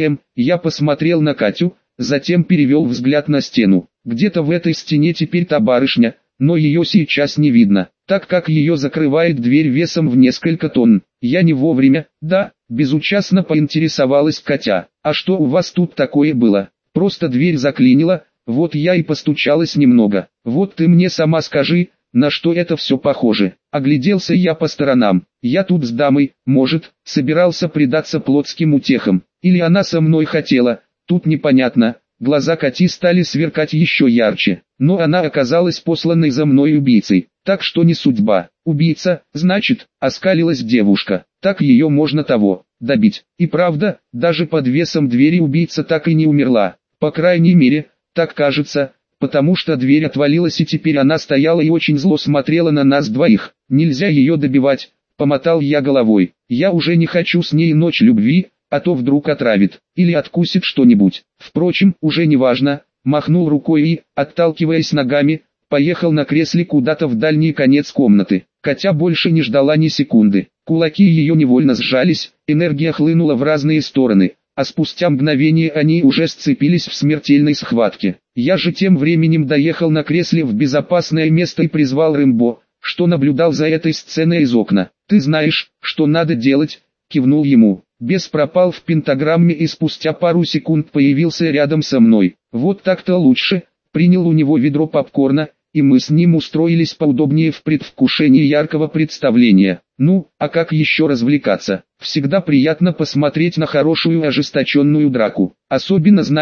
Speaker 1: Я посмотрел на Катю, затем перевел взгляд на стену. Где-то в этой стене теперь та барышня, но ее сейчас не видно, так как ее закрывает дверь весом в несколько тонн. Я не вовремя, да, безучастно поинтересовалась Катя. А что у вас тут такое было? Просто дверь заклинила, вот я и постучалась немного. Вот ты мне сама скажи, на что это все похоже. Огляделся я по сторонам. Я тут с дамой, может, собирался предаться плотским утехам. Или она со мной хотела, тут непонятно. Глаза Кати стали сверкать еще ярче, но она оказалась посланной за мной убийцей, так что не судьба. Убийца, значит, оскалилась девушка, так ее можно того, добить. И правда, даже под весом двери убийца так и не умерла, по крайней мере, так кажется, потому что дверь отвалилась и теперь она стояла и очень зло смотрела на нас двоих. Нельзя ее добивать, помотал я головой, я уже не хочу с ней ночь любви, а то вдруг отравит, или откусит что-нибудь. Впрочем, уже не важно, махнул рукой и, отталкиваясь ногами, поехал на кресле куда-то в дальний конец комнаты. Катя больше не ждала ни секунды, кулаки ее невольно сжались, энергия хлынула в разные стороны, а спустя мгновение они уже сцепились в смертельной схватке. Я же тем временем доехал на кресле в безопасное место и призвал Рэмбо, что наблюдал за этой сценой из окна. «Ты знаешь, что надо делать», — кивнул ему. Бес пропал в пентаграмме и спустя пару секунд появился рядом со мной. Вот так-то лучше, принял у него ведро попкорна, и мы с ним устроились поудобнее в предвкушении яркого представления. Ну, а как еще развлекаться? Всегда приятно посмотреть на хорошую ожесточенную драку, особенно зная,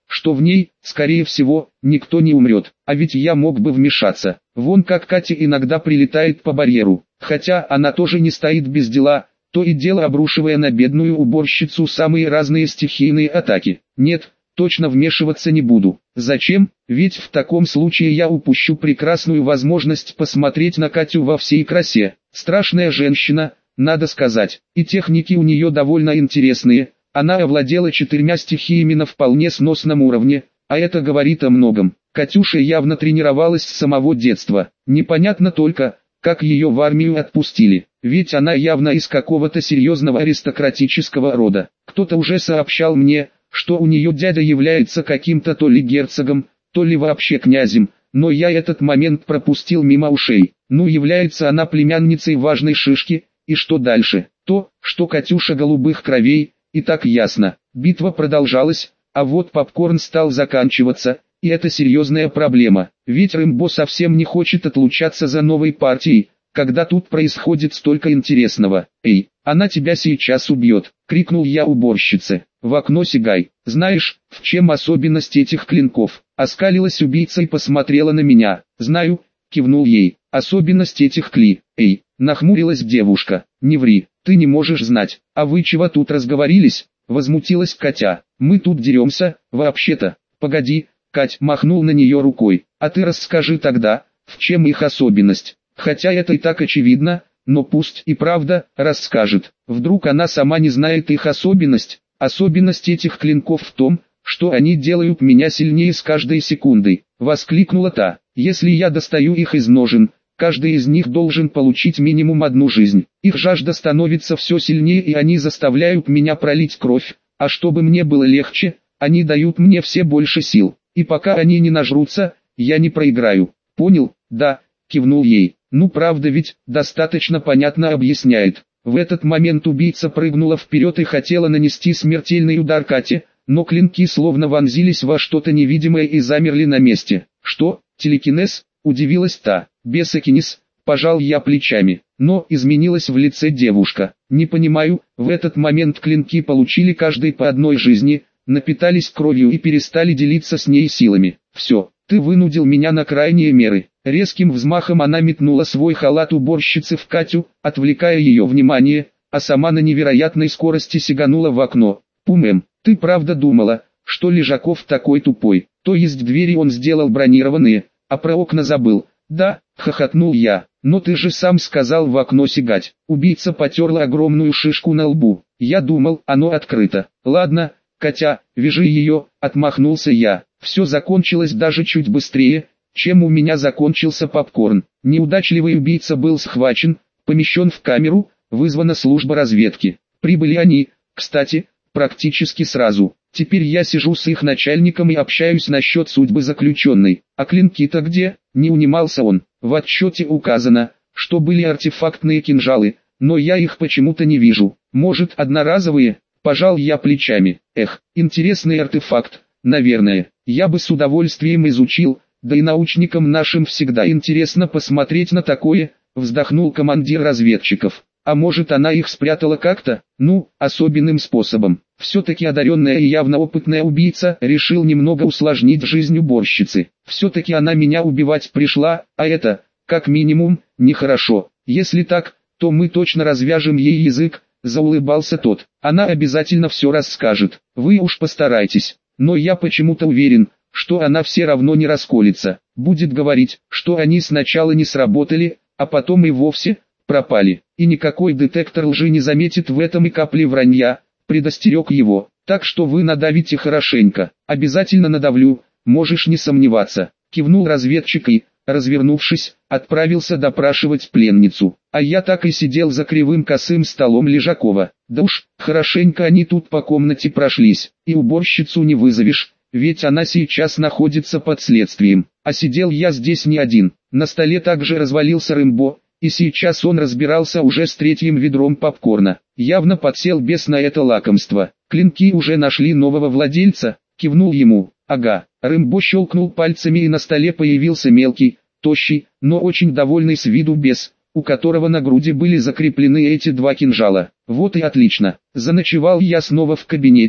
Speaker 1: что в ней, скорее всего, никто не умрет. А ведь я мог бы вмешаться. Вон как Катя иногда прилетает по барьеру, хотя она тоже не стоит без дела, то и дело обрушивая на бедную уборщицу самые разные стихийные атаки. Нет, точно вмешиваться не буду. Зачем? Ведь в таком случае я упущу прекрасную возможность посмотреть на Катю во всей красе. Страшная женщина, надо сказать, и техники у нее довольно интересные. Она овладела 4 стихиями на вполне сносном уровне, а это говорит о многом. Катюша явно тренировалась с самого детства. Непонятно только, как ее в армию отпустили, ведь она явно из какого-то серьезного аристократического рода. Кто-то уже сообщал мне, что у нее дядя является каким-то то ли герцогом, то ли вообще князем, но я этот момент пропустил мимо ушей. Ну, является она племянницей важной шишки, и что дальше? То, что Катюша голубых кровей, и так ясно. Битва продолжалась, а вот попкорн стал заканчиваться, и это серьезная проблема, ведь Рэмбо совсем не хочет отлучаться за новой партией, когда тут происходит столько интересного. «Эй, она тебя сейчас убьет!» — крикнул я уборщице. «В окно сигай!» «Знаешь, в чем особенность этих клинков?» Оскалилась убийца и посмотрела на меня. «Знаю», — кивнул ей. «Особенность этих кли». «Эй!» — нахмурилась девушка. «Не ври, ты не можешь знать. А вы чего тут разговорились?» — возмутилась Катя. «Мы тут деремся, вообще-то». «Погоди», — Кать махнул на нее рукой. «А ты расскажи тогда, в чем их особенность?» Хотя это и так очевидно, но пусть и правда расскажет. Вдруг она сама не знает их особенность. Особенность этих клинков в том, что они делают меня сильнее с каждой секундой. Воскликнула та. Если я достаю их из ножен, каждый из них должен получить минимум 1 жизнь. Их жажда становится все сильнее, и они заставляют меня пролить кровь. А чтобы мне было легче, они дают мне все больше сил. И пока они не нажрутся, я не проиграю. Понял? Да, кивнул ей. Ну правда ведь, достаточно понятно объясняет. В этот момент убийца прыгнула вперед и хотела нанести смертельный удар Кате, но клинки словно вонзились во что-то невидимое и замерли на месте. «Что, телекинез?» – удивилась та. «Бесокинез», – пожал я плечами, но изменилась в лице девушка. «Не понимаю», в этот момент клинки получили каждый по 1 жизни, напитались кровью и перестали делиться с ней силами. «Все, ты вынудил меня на крайние меры». Резким взмахом она метнула свой халат уборщицы в Катю, отвлекая ее внимание, а сама на невероятной скорости сиганула в окно. «Пумэм, ты правда думала, что Лежаков такой тупой? То есть двери он сделал бронированные, а про окна забыл?» «Да», — хохотнул я, — «но ты же сам сказал в окно сигать». Убийца потерла огромную шишку на лбу. «Я думал, оно открыто». «Ладно, Катя, вяжи ее», — отмахнулся я. Все закончилось даже чуть быстрее, чем у меня закончился попкорн. Неудачливый убийца был схвачен, помещен в камеру, вызвана служба разведки. Прибыли они, кстати, практически сразу. Теперь я сижу с их начальником и общаюсь насчет судьбы заключенной. А клинки-то где? Не унимался он. В отчете указано, что были артефактные кинжалы, но я их почему-то не вижу. Может, одноразовые? Пожал я плечами. Эх, интересный артефакт, наверное. Я бы с удовольствием изучил. Да и научникам нашим всегда интересно посмотреть на такое, вздохнул командир разведчиков. А может, она их спрятала как-то? Ну, особенным способом. Все-таки одаренная и явно опытная убийца решил немного усложнить жизнь уборщицы. Все-таки она меня убивать пришла, а это, как минимум, нехорошо. Если так, то мы точно развяжем ей язык, заулыбался тот. Она обязательно все расскажет. Вы уж постарайтесь. Но я почему-то уверен, что она все равно не расколется. Будет говорить, что они сначала не сработали, а потом и вовсе пропали. И никакой детектор лжи не заметит в этом и капли вранья, предостерег его. Так что вы надавите хорошенько. Обязательно надавлю, можешь не сомневаться. Кивнул разведчик и, развернувшись, отправился допрашивать пленницу. А я так и сидел за кривым косым столом Лежакова. Да уж, хорошенько они тут по комнате прошлись. И уборщицу не вызовешь, ведь она сейчас находится под следствием. А сидел я здесь не один. На столе также развалился Рэмбо, и сейчас он разбирался уже с 3-м ведром попкорна. Явно подсел бес на это лакомство. Клинки уже нашли нового владельца, кивнул ему. Ага. Рэмбо щелкнул пальцами, и на столе появился мелкий, тощий, но очень довольный с виду бес, у которого на груди были закреплены эти 2 кинжала. Вот и отлично. Заночевал я снова в кабинете,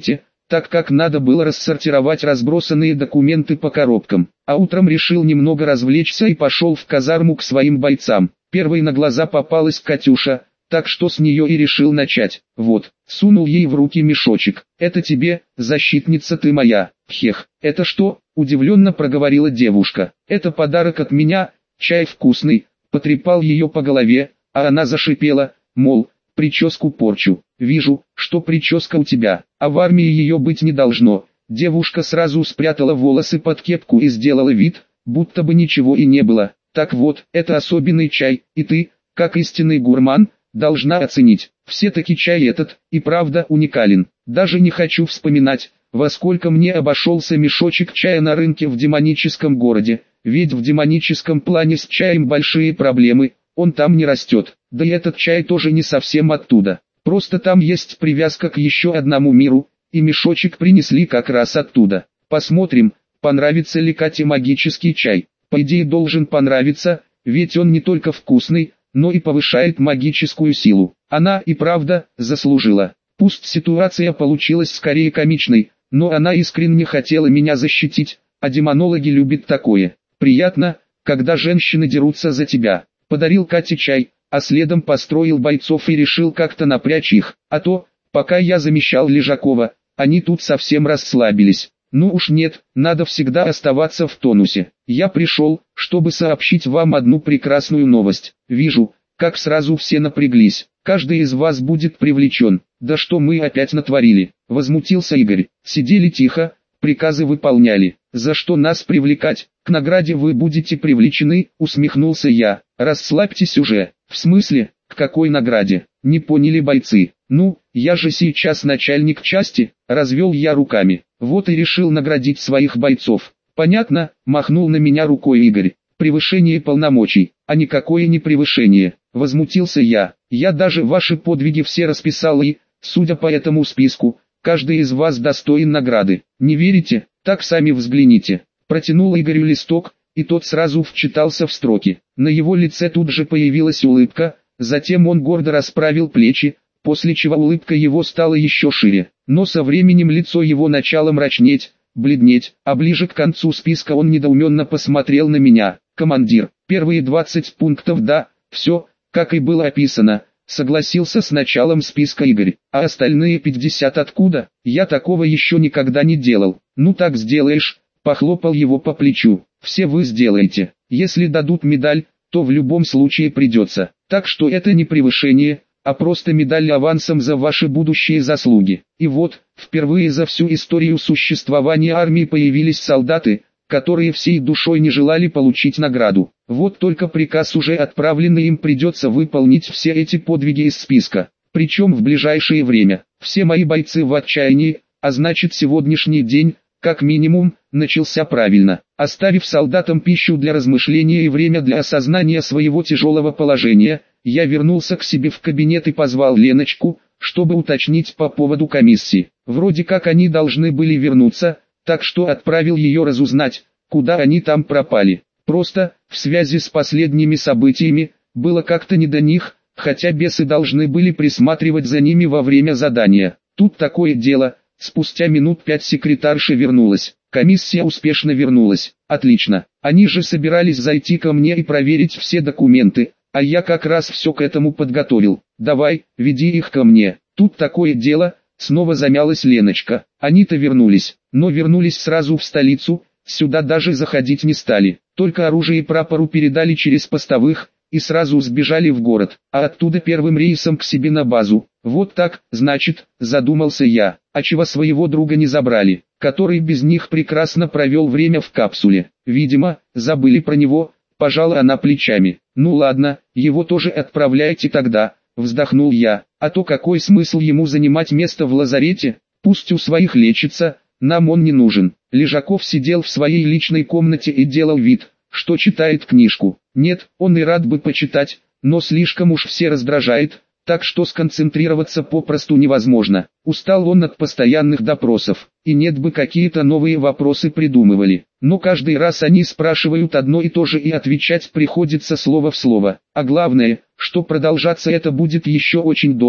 Speaker 1: так как надо было рассортировать разбросанные документы по коробкам. А утром решил немного развлечься и пошел в казарму к своим бойцам. Первой на глаза попалась Катюша, так что с нее и решил начать. Вот, сунул ей в руки мешочек. «Это тебе, защитница ты моя». «Хех, это что?» – удивленно проговорила девушка. «Это подарок от меня, чай вкусный». Потрепал ее по голове, а она зашипела, мол, прическу порчу. «Вижу, что прическа у тебя, а в армии ее быть не должно». Девушка сразу спрятала волосы под кепку и сделала вид, будто бы ничего и не было. «Так вот, это особенный чай, и ты, как истинный гурман, должна оценить. Все-таки чай этот, и правда уникален. Даже не хочу вспоминать, во сколько мне обошелся мешочек чая на рынке в демоническом городе, ведь в демоническом плане с чаем большие проблемы, он там не растет. Да и этот чай тоже не совсем оттуда. Просто там есть привязка к еще одному миру, и мешочек принесли как раз оттуда. Посмотрим, понравится ли Кате магический чай. По идее должен понравиться, ведь он не только вкусный, но и повышает магическую силу. Она и правда заслужила. Пусть ситуация получилась скорее комичной, но она искренне хотела меня защитить, а демонологи любят такое. Приятно, когда женщины дерутся за тебя. Подарил Кате чай, а следом построил бойцов и решил как-то напрячь их. А то, пока я замещал Лежакова, они тут совсем расслабились. Ну уж нет, надо всегда оставаться в тонусе. Я пришел, чтобы сообщить вам одну прекрасную новость. Вижу, как сразу все напряглись. Каждый из вас будет привлечен. Да что мы опять натворили? Возмутился Игорь. Сидели тихо, приказы выполняли. За что нас привлекать? К награде вы будете привлечены, усмехнулся я. Расслабьтесь уже. В смысле, к какой награде? Не поняли бойцы. Ну, я же сейчас начальник части, развел я руками. Вот и решил наградить своих бойцов. Понятно, махнул на меня рукой Игорь. Превышение полномочий, а никакое не превышение. Возмутился я. Я даже ваши подвиги все расписал и, судя по этому списку, каждый из вас достоин награды. Не верите? Так сами взгляните. Протянул Игорю листок, и тот сразу вчитался в строки. На его лице тут же появилась улыбка, затем он гордо расправил плечи, после чего улыбка его стала еще шире. Но со временем лицо его начало мрачнеть, бледнеть, а ближе к концу списка он недоуменно посмотрел на меня. «Командир, первые 20 пунктов да, все, как и было описано», согласился с началом списка Игорь. «А остальные 50 откуда? Я такого еще никогда не делал». «Ну так сделаешь», похлопал его по плечу. «Все вы сделаете. Если дадут медаль, то в любом случае придется. Так что это не превышение, а просто медаль авансом за ваши будущие заслуги». И вот, впервые за всю историю существования армии появились солдаты, которые всей душой не желали получить награду. Вот только приказ уже отправленный, им придется выполнить все эти подвиги из списка. Причем в ближайшее время. Все мои бойцы в отчаянии, а значит сегодняшний день, как минимум, начался правильно. Оставив солдатам пищу для размышления и время для осознания своего тяжелого положения, я вернулся к себе в кабинет и позвал Леночку, чтобы уточнить по поводу комиссии. Вроде как они должны были вернуться, так что отправил ее разузнать, куда они там пропали. Просто, в связи с последними событиями, было как-то не до них, хотя бесы должны были присматривать за ними во время задания. Тут такое дело, спустя минут 5 секретарша вернулась. Комиссия успешно вернулась. Отлично. Они же собирались зайти ко мне и проверить все документы, а я как раз все к этому подготовил. Давай, веди их ко мне. Тут такое дело, снова замялась Леночка. Они-то вернулись, но вернулись сразу в столицу, сюда даже заходить не стали. Только оружие и прапору передали через постовых, и сразу сбежали в город, а оттуда первым рейсом к себе на базу. Вот так, значит, задумался я, а чего своего друга не забрали, который без них прекрасно провел время в капсуле. Видимо, забыли про него, пожала она плечами. Ну ладно, его тоже отправляйте тогда, вздохнул я, а то какой смысл ему занимать место в лазарете, пусть у своих лечится, нам он не нужен. Лежаков сидел в своей личной комнате и делал вид, что читает книжку. Нет, он и рад бы почитать, но слишком уж все раздражает, так что сконцентрироваться попросту невозможно. Устал он от постоянных допросов, и нет бы какие-то новые вопросы придумывали. Но каждый раз они спрашивают одно и то же, и отвечать приходится слово в слово. А главное, что продолжаться это будет еще очень долго,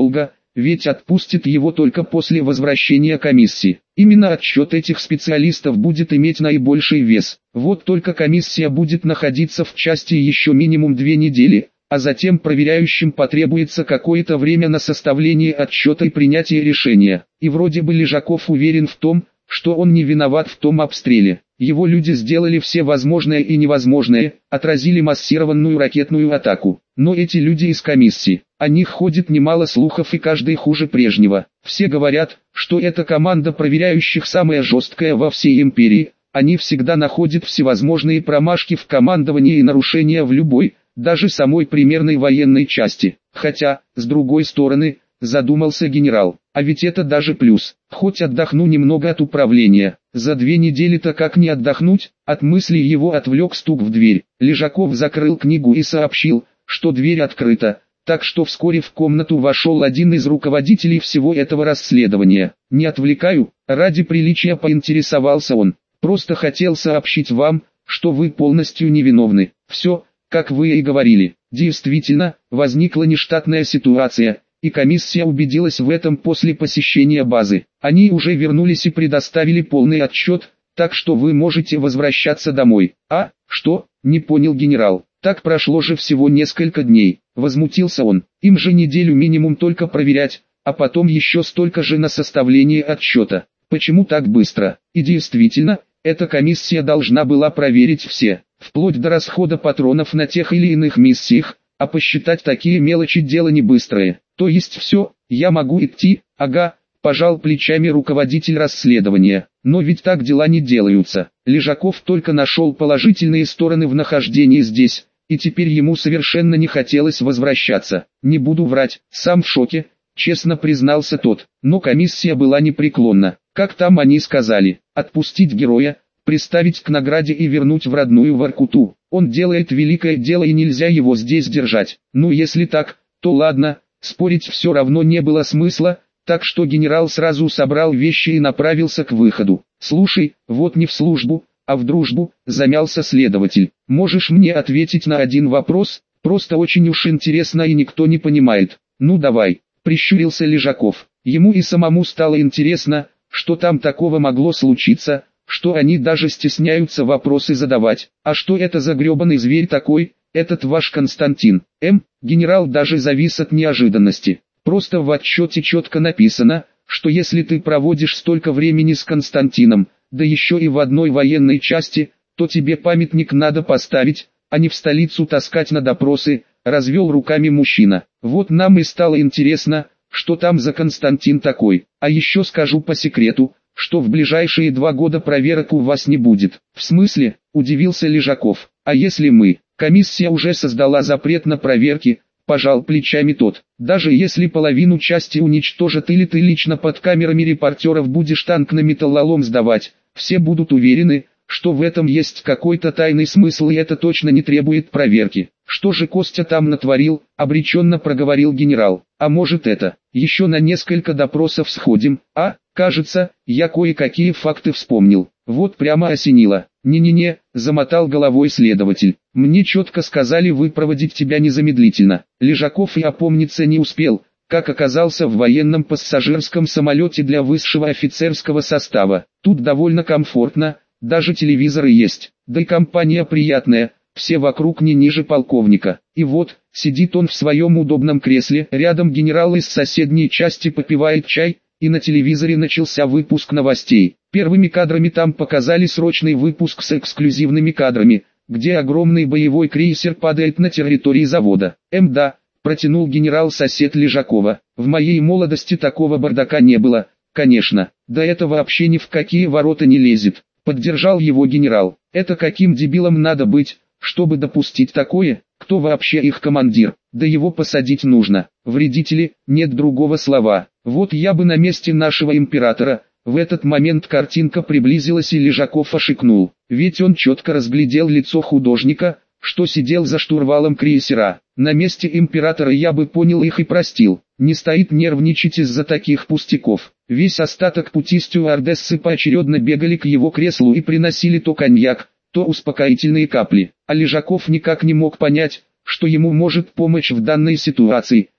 Speaker 1: ведь отпустит его только после возвращения комиссии. Именно отчет этих специалистов будет иметь наибольший вес. Вот только комиссия будет находиться в части еще минимум 2 недели, а затем проверяющим потребуется какое-то время на составление отчета и принятие решения. И вроде бы Лежаков уверен в том, что он не виноват в том обстреле. Его люди сделали все возможное и невозможное, отразили массированную ракетную атаку. Но эти люди из комиссии, о них ходит немало слухов и каждый хуже прежнего. Все говорят, что эта команда проверяющих самая жесткая во всей империи. Они всегда находят всевозможные промашки в командовании и нарушения в любой, даже самой примерной военной части. Хотя, с другой стороны, задумался генерал, а ведь это даже плюс. Хоть отдохну немного от управления. За 2 недели-то как не отдохнуть? От мысли его отвлек стук в дверь. Лежаков закрыл книгу и сообщил, что дверь открыта, так что вскоре в комнату вошел один из руководителей всего этого расследования. «Не отвлекаю?» — ради приличия поинтересовался он. «Просто хотел сообщить вам, что вы полностью невиновны. Все, как вы и говорили. Действительно, возникла нештатная ситуация, и комиссия убедилась в этом после посещения базы. Они уже вернулись и предоставили полный отчет, так что вы можете возвращаться домой». «А, что?» — не понял генерал. «Так прошло же всего несколько дней», — возмутился он. «Им же неделю минимум только проверять, а потом еще столько же на составление отчета. Почему так быстро?» И действительно, эта комиссия должна была проверить все, вплоть до расхода патронов на тех или иных миссиях, а посчитать такие мелочи дело не быстрое. «То есть все, я могу идти?» «Ага», — пожал плечами руководитель расследования. «Но ведь так дела не делаются». Лежаков только нашел положительные стороны в нахождении здесь, и теперь ему совершенно не хотелось возвращаться. «Не буду врать, сам в шоке», — честно признался тот. Но комиссия была непреклонна. Как там они сказали, отпустить героя, приставить к награде и вернуть в родную Воркуту. Он делает великое дело и нельзя его здесь держать. Ну если так, то ладно, спорить все равно не было смысла, так что генерал сразу собрал вещи и направился к выходу. «Слушай, вот не в службу, а в дружбу», — замялся следователь. «Можешь мне ответить на один вопрос? Просто очень уж интересно и никто не понимает». «Ну давай», — прищурился Лежаков. Ему и самому стало интересно, что там такого могло случиться, что они даже стесняются вопросы задавать. «А что это за гребаный зверь такой, этот ваш Константин?» Генерал даже завис от неожиданности. «Просто в отчете четко написано, что если ты проводишь столько времени с Константином, да еще и в одной военной части, то тебе памятник надо поставить, а не в столицу таскать на допросы», — развел руками мужчина. «Вот нам и стало интересно, что там за Константин такой. А еще скажу по секрету, что в ближайшие 2 года проверок у вас не будет». «В смысле?» – удивился Лежаков. «А если мы?» «Комиссия уже создала запрет на проверки», – пожал плечами тот. «Даже если половину части уничтожат или ты лично под камерами репортеров будешь танк на металлолом сдавать, все будут уверены, что в этом есть какой-то тайный смысл и это точно не требует проверки». «Что же Костя там натворил?» – обреченно проговорил генерал. «А может это, еще на несколько допросов сходим, а? Кажется, я кое-какие факты вспомнил». Вот прямо осенило. «Не-не-не», – замотал головой следователь. «Мне четко сказали выпроводить тебя незамедлительно». Лежаков и опомниться не успел, как оказался в военном пассажирском самолете для высшего офицерского состава. Тут довольно комфортно, даже телевизоры есть, да и компания приятная. Все вокруг не ниже полковника. И вот, сидит он в своем удобном кресле, рядом генерал из соседней части попивает чай, и на телевизоре начался выпуск новостей. Первыми кадрами там показали срочный выпуск с эксклюзивными кадрами, где огромный боевой крейсер падает на территории завода. Да, протянул генерал-сосед Лежакова. В моей молодости такого бардака не было, конечно. Да это вообще ни в какие ворота не лезет. Поддержал его генерал. Это каким дебилом надо быть, чтобы допустить такое? Кто вообще их командир? Да его посадить нужно. Вредители, нет другого слова. Вот я бы на месте нашего императора. В этот момент картинка приблизилась и Лежаков ошикнул. Ведь он четко разглядел лицо художника, что сидел за штурвалом крейсера. На месте императора я бы понял их и простил. Не стоит нервничать из-за таких пустяков. Весь остаток пути стюардессы поочередно бегали к его креслу и приносили то коньяк, то успокоительные капли. А Лежаков никак не мог понять, что ему может помочь в данной ситуации,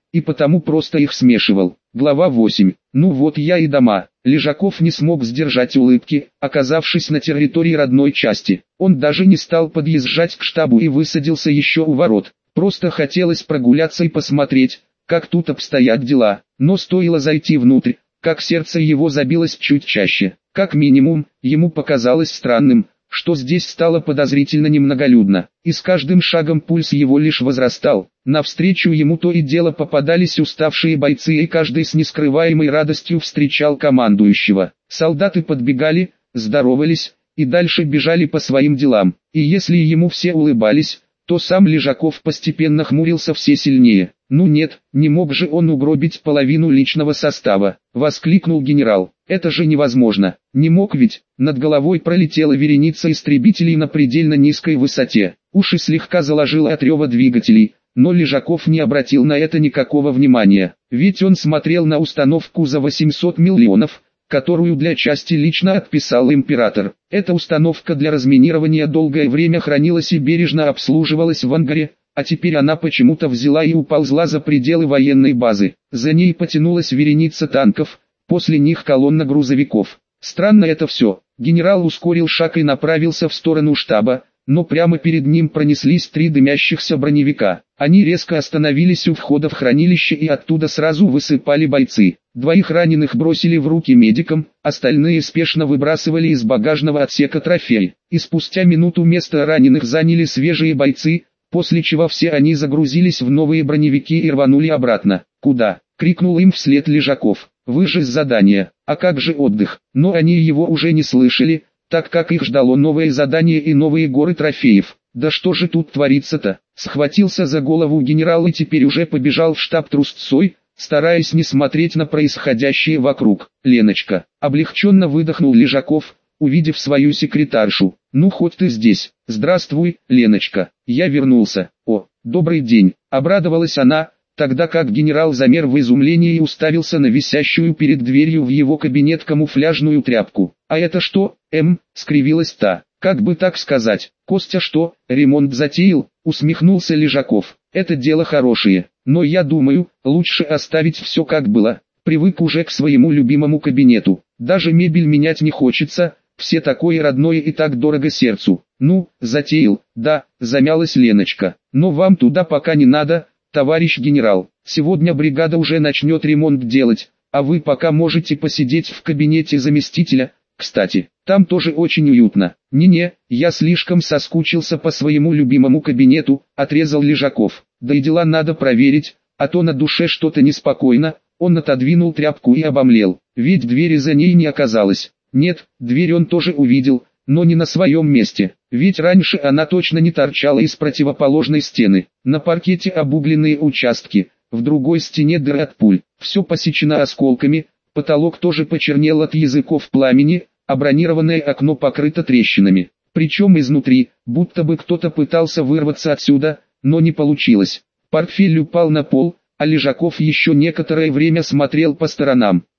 Speaker 1: и потому просто их смешивал. Глава 8. Ну вот я и дома. Лежаков не смог сдержать улыбки, оказавшись на территории родной части. Он даже не стал подъезжать к штабу и высадился еще у ворот. Просто хотелось прогуляться и посмотреть, как тут обстоят дела. Но стоило зайти внутрь, как сердце его забилось чуть чаще. Как минимум, ему показалось странным, что здесь стало подозрительно немноголюдно, и с каждым шагом пульс его лишь возрастал. Навстречу ему то и дело попадались уставшие бойцы, и каждый с нескрываемой радостью встречал командующего. Солдаты подбегали, здоровались, и дальше бежали по своим делам, и если ему все улыбались, то сам Лежаков постепенно хмурился все сильнее. «Ну нет, не мог же он угробить половину личного состава», — воскликнул генерал. «Это же невозможно». Не мог ведь, над головой пролетела вереница истребителей на предельно низкой высоте. Уши слегка заложило от рева двигателей, но Лежаков не обратил на это никакого внимания. Ведь он смотрел на установку за 800 миллионов, которую для части лично отписал император. Эта установка для разминирования долгое время хранилась и бережно обслуживалась в ангаре, а теперь она почему-то взяла и уползла за пределы военной базы. За ней потянулась вереница танков, после них колонна грузовиков. Странно это все. Генерал ускорил шаг и направился в сторону штаба, но прямо перед ним пронеслись 3 дымящихся броневика. Они резко остановились у входа в хранилище, и оттуда сразу высыпали бойцы. 2 раненых бросили в руки медикам, остальные спешно выбрасывали из багажного отсека трофеи. И спустя минуту место раненых заняли свежие бойцы, после чего все они загрузились в новые броневики и рванули обратно. «Куда?» — крикнул им вслед Лежаков. «Вы же с задания, а как же отдых?» Но они его уже не слышали, так как их ждало новое задание и новые горы трофеев. «Да что же тут творится-то?» Схватился за голову генерал и теперь уже побежал в штаб трусцой, стараясь не смотреть на происходящее вокруг. «Леночка!» — облегченно выдохнул Лежаков, увидев свою секретаршу. «Ну хоть ты здесь. Здравствуй, Леночка. Я вернулся. О, добрый день!» — обрадовалась она, тогда как генерал замер в изумлении и уставился на висящую перед дверью в его кабинет камуфляжную тряпку. «А это что?» — скривилась та. «Как бы так сказать, Костя что, ремонт затеял?» — усмехнулся Лежаков. «Это дело хорошее, но я думаю, лучше оставить все как было. Привык уже к своему любимому кабинету. Даже мебель менять не хочется, все такое родное и так дорого сердцу». «Ну, затеял, да», — замялась Леночка. «Но вам туда пока не надо, товарищ генерал. Сегодня бригада уже начнет ремонт делать, а вы пока можете посидеть в кабинете заместителя. Кстати, там тоже очень уютно». «Не-не, я слишком соскучился по своему любимому кабинету», — отрезал Лежаков. «Да и дела надо проверить, а то на душе что-то неспокойно». Он отодвинул тряпку и обомлел, ведь двери за ней не оказалось. Нет, дверь он тоже увидел, но не на своем месте, ведь раньше она точно не торчала из противоположной стены. На паркете обугленные участки, в другой стене дыры от пуль, все посечено осколками, потолок тоже почернел от языков пламени, а бронированное окно покрыто трещинами. Причем изнутри, будто бы кто-то пытался вырваться отсюда, но не получилось. Портфель упал на пол, а Лежаков еще некоторое время смотрел по сторонам.